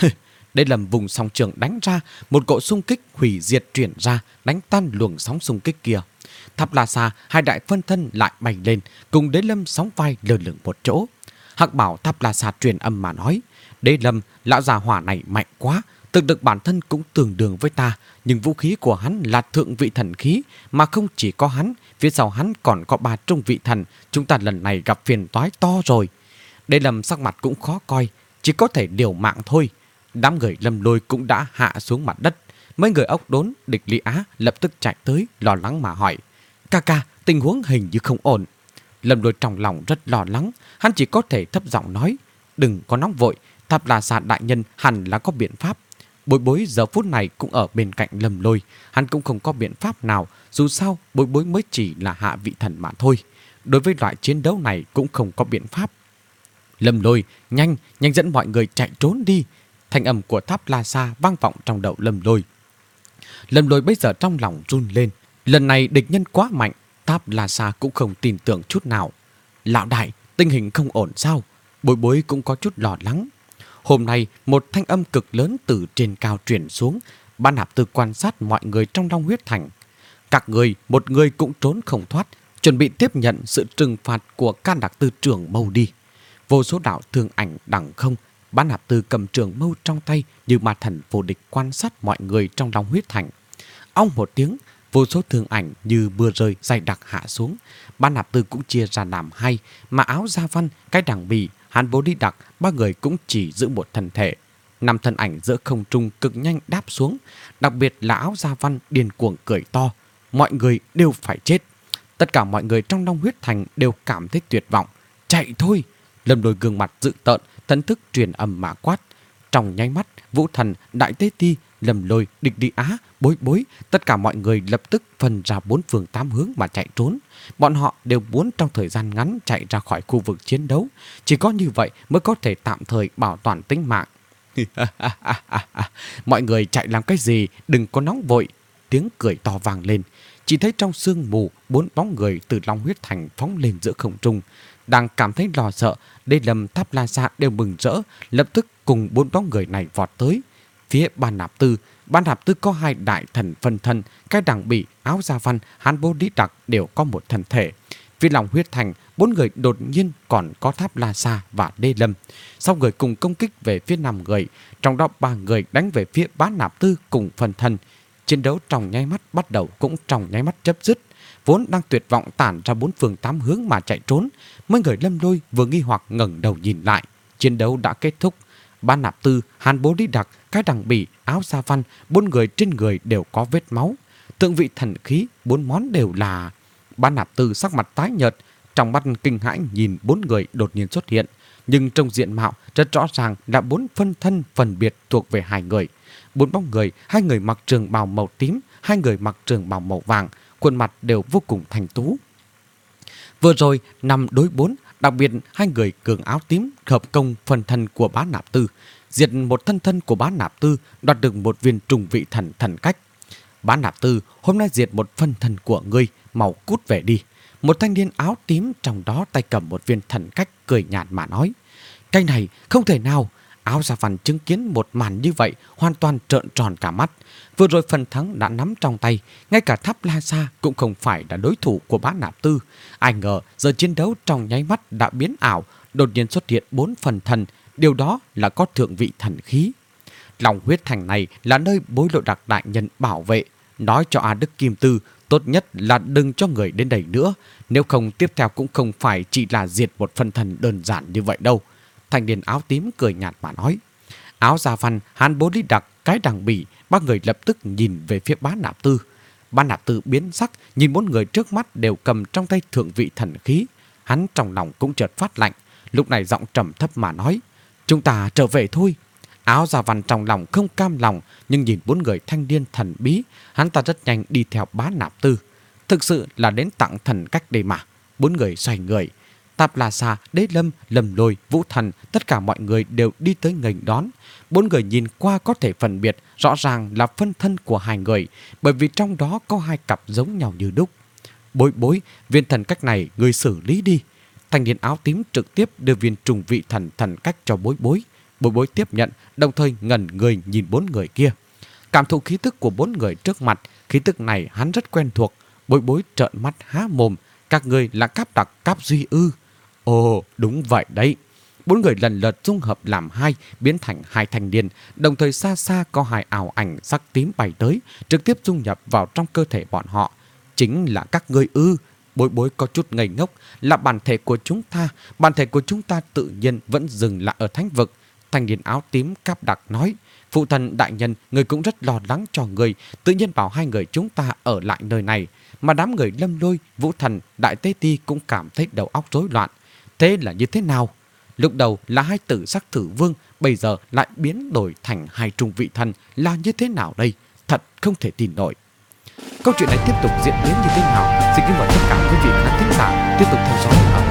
Đây là vùng sóng trường đánh ra, một cỗ xung kích hủy diệt chuyển ra, đánh tan luồng sóng xung kích kia. Tháp La Sa, hai đại phân thân lại bay lên, cùng Đế Lâm sóng vai lơ lửng một chỗ. Hắc bảo Tháp La Sa truyền âm mà nói, Đế Lâm, lão già hỏa này mạnh quá, thực lực bản thân cũng tương đương với ta, nhưng vũ khí của hắn là thượng vị thần khí, mà không chỉ có hắn, phía sau hắn còn có ba trung vị thần, chúng ta lần này gặp phiền toái to rồi. Đế Lâm sắc mặt cũng khó coi, chỉ có thể liều mạng thôi. Đám người Lâm Lôi cũng đã hạ xuống mặt đất. Mấy người ốc đốn, địch Lý Á lập tức chạy tới, lo lắng mà hỏi, ca ca, tình huống hình như không ổn. Lâm Lôi trong lòng rất lo lắng, hắn chỉ có thể thấp giọng nói, đừng có nóng vội, Tháp La Sa đại nhân hẳn là có biện pháp. Bối Bối giờ phút này cũng ở bên cạnh Lâm Lôi, hắn cũng không có biện pháp nào, dù sao Bối Bối mới chỉ là hạ vị thần mà thôi. Đối với loại chiến đấu này cũng không có biện pháp. Lâm Lôi, nhanh, nhanh dẫn mọi người chạy trốn đi. Thanh âm của Tháp La Sa vang vọng trong đầu Lâm Lôi. Lâm Lôi bây giờ trong lòng run lên, lần này địch nhân quá mạnh, Tháp La Sa cũng không tin tưởng chút nào. Lão đại, tình hình không ổn sao? Bối Bối cũng có chút lo lắng. Hôm nay, một thanh âm cực lớn từ trên cao truyền xuống. Ban Nạp Tư quan sát mọi người trong Long Huyết Thành. Các người, một người cũng trốn không thoát, chuẩn bị tiếp nhận sự trừng phạt của Can Đặc Tư trưởng mâu đi. Vô số đạo thương ảnh đằng không, Ban Nạp Tư cầm trường mâu trong tay như ma thần vô địch quan sát mọi người trong Long Huyết Thành. Ong một tiếng, vô số thương ảnh như mưa rơi dày đặc hạ xuống. Ban Nạp Tư cũng chia ra làm hai, mà Áo Gia Văn, cái đằng bì, Hán Bố Đi Đặc, ba người cũng chỉ giữ một thân thể. Năm thân ảnh giữa không trung cực nhanh đáp xuống, đặc biệt là Áo Gia Văn điên cuồng cười to. Mọi người đều phải chết. Tất cả mọi người trong Long Huyết Thành đều cảm thấy tuyệt vọng. Chạy thôi! Lâm Lôi gương mặt dữ tợn, thần thức truyền âm mà quát. Trong nháy mắt, Vũ Thần, Đại Tế Ti, Lâm Lôi, Địch Đi Á, Bối Bối, tất cả mọi người lập tức phân ra bốn phương tám hướng mà chạy trốn. Bọn họ đều muốn trong thời gian ngắn chạy ra khỏi khu vực chiến đấu. Chỉ có như vậy mới có thể tạm thời bảo toàn tính mạng. Mọi người chạy làm cái gì? Đừng có nóng vội. Tiếng cười to vang lên. Chỉ thấy trong sương mù, bốn bóng người từ Long Huyết Thành phóng lên giữa không trung. Đang cảm thấy lo sợ, Đế Lâm, Tháp La Sa đều mừng rỡ, lập tức cùng bốn bóng người này vọt tới. Phía Ban Nạp Tư, Ban Nạp Tư có hai đại thần phân thân, cái đằng bỉ, Áo Gia Văn, Hán Bố Đi Đặc đều có một thân thể. Phía Long Huyết Thành, bốn người đột nhiên còn có Tháp La Sa và Đế Lâm. Sau người cùng công kích về phía năm người, trong đó ba người đánh về phía Ban Nạp Tư cùng phân thân. Chiến đấu trong nháy mắt bắt đầu cũng trong nháy mắt chấm dứt. Vốn đang tuyệt vọng tản ra bốn phương tám hướng mà chạy trốn, mấy người Lâm Lôi vừa nghi hoặc ngẩng đầu nhìn lại. Chiến đấu đã kết thúc. Ban Nạp Tư, Hán Bố Đi Đặc, cái đằng bỉ, Áo Gia Văn, bốn người trên người đều có vết máu. Thượng vị thần khí, bốn món đều là... Ban Nạp Tư sắc mặt tái nhợt, trong mắt kinh hãi nhìn bốn người đột nhiên xuất hiện, nhưng trong diện mạo rất rõ ràng là bốn phân thân phân biệt thuộc về hai người. Bốn bóng người, hai người mặc trường bào màu tím, hai người mặc trường bào màu vàng, khuôn mặt đều vô cùng thanh tú. Vừa rồi năm đối bốn, đặc biệt hai người cường áo tím hợp công phần thân của Bá Nạp Tư, diệt một thân thân của Bá Nạp Tư, đoạt được một viên trùng vị thần thần cách. Bá Nạp Tư, hôm nay diệt một phân thân của ngươi, mau cút về đi. Một thanh niên áo tím trong đó tay cầm một viên thần cách cười nhạt mà nói. Cái này không thể nào, Áo Gia Văn chứng kiến một màn như vậy hoàn toàn trợn tròn cả mắt. Vừa rồi phần thắng đã nắm trong tay, ngay cả Tháp La Sa cũng không phải là đối thủ của Bá Nạp Tư. Ai ngờ giờ chiến đấu trong nháy mắt đã biến ảo, đột nhiên xuất hiện bốn phần thần, điều đó là có thượng vị thần khí. Lòng huyết thành này là nơi Bối Lộ Đặc đại nhân bảo vệ, nói cho A Đức Kim Tư tốt nhất là đừng cho người đến đây nữa, nếu không tiếp theo cũng không phải chỉ là diệt một phần thần đơn giản như vậy đâu. Thanh niên áo tím cười nhạt mà nói. Áo Gia Văn, Hán Bố Lý Đặc, cái đằng bỉ, ba người lập tức nhìn về phía Bá Nạp Tư. Bá Nạp Tư biến sắc, nhìn bốn người trước mắt đều cầm trong tay thượng vị thần khí. Hắn trong lòng cũng chợt phát lạnh, lúc này giọng trầm thấp mà nói: chúng ta trở về thôi. Áo Gia Văn trong lòng không cam lòng, nhưng nhìn bốn người thanh niên thần bí, hắn ta rất nhanh đi theo Bá Nạp Tư. Thực sự là đến tặng thần cách đây mà. Bốn người xoay người, Tạp La Sa, Đế Lâm, Lâm Lôi, Vũ Thần, tất cả mọi người đều đi tới nghênh đón. Bốn người nhìn qua có thể phân biệt rõ ràng là phân thân của hai người, bởi vì trong đó có hai cặp giống nhau như đúc. Bối Bối, viên thần cách này người xử lý đi. Thanh niên áo tím trực tiếp đưa viên trùng vị thần thần cách cho Bối Bối. Bối Bối tiếp nhận, đồng thời ngẩn người nhìn bốn người kia. Cảm thụ khí tức của bốn người trước mặt, khí tức này hắn rất quen thuộc. Bối Bối trợn mắt há mồm, các người là Cáp Đặc, Cáp Duy ư? Ồ, đúng vậy đấy. Bốn người lần lượt dung hợp làm hai, biến thành hai thanh niên, đồng thời xa xa có hai ảo ảnh sắc tím bay tới, trực tiếp dung nhập vào trong cơ thể bọn họ. Chính là các ngươi ư? Bối Bối có chút ngây ngốc, là bản thể của chúng ta, bản thể của chúng ta tự nhiên vẫn dừng lại ở thánh vực. Thanh niên áo tím Cáp Đặc nói: phụ thần đại nhân, người cũng rất lo lắng cho người, tự nhiên bảo hai người chúng ta ở lại nơi này. Mà đám người Lâm Lôi, Vũ Thần, Đại Tế Ti cũng cảm thấy đầu óc rối loạn. Thế là như thế nào? Lúc đầu là hai tử sắc thử vương, bây giờ lại biến đổi thành hai trung vị thần, là như thế nào đây? Thật không thể tin nổi. Câu chuyện này tiếp tục diễn biến như thế nào? Xin kính mời tất cả quý vị khán thính giả tiếp tục theo dõi.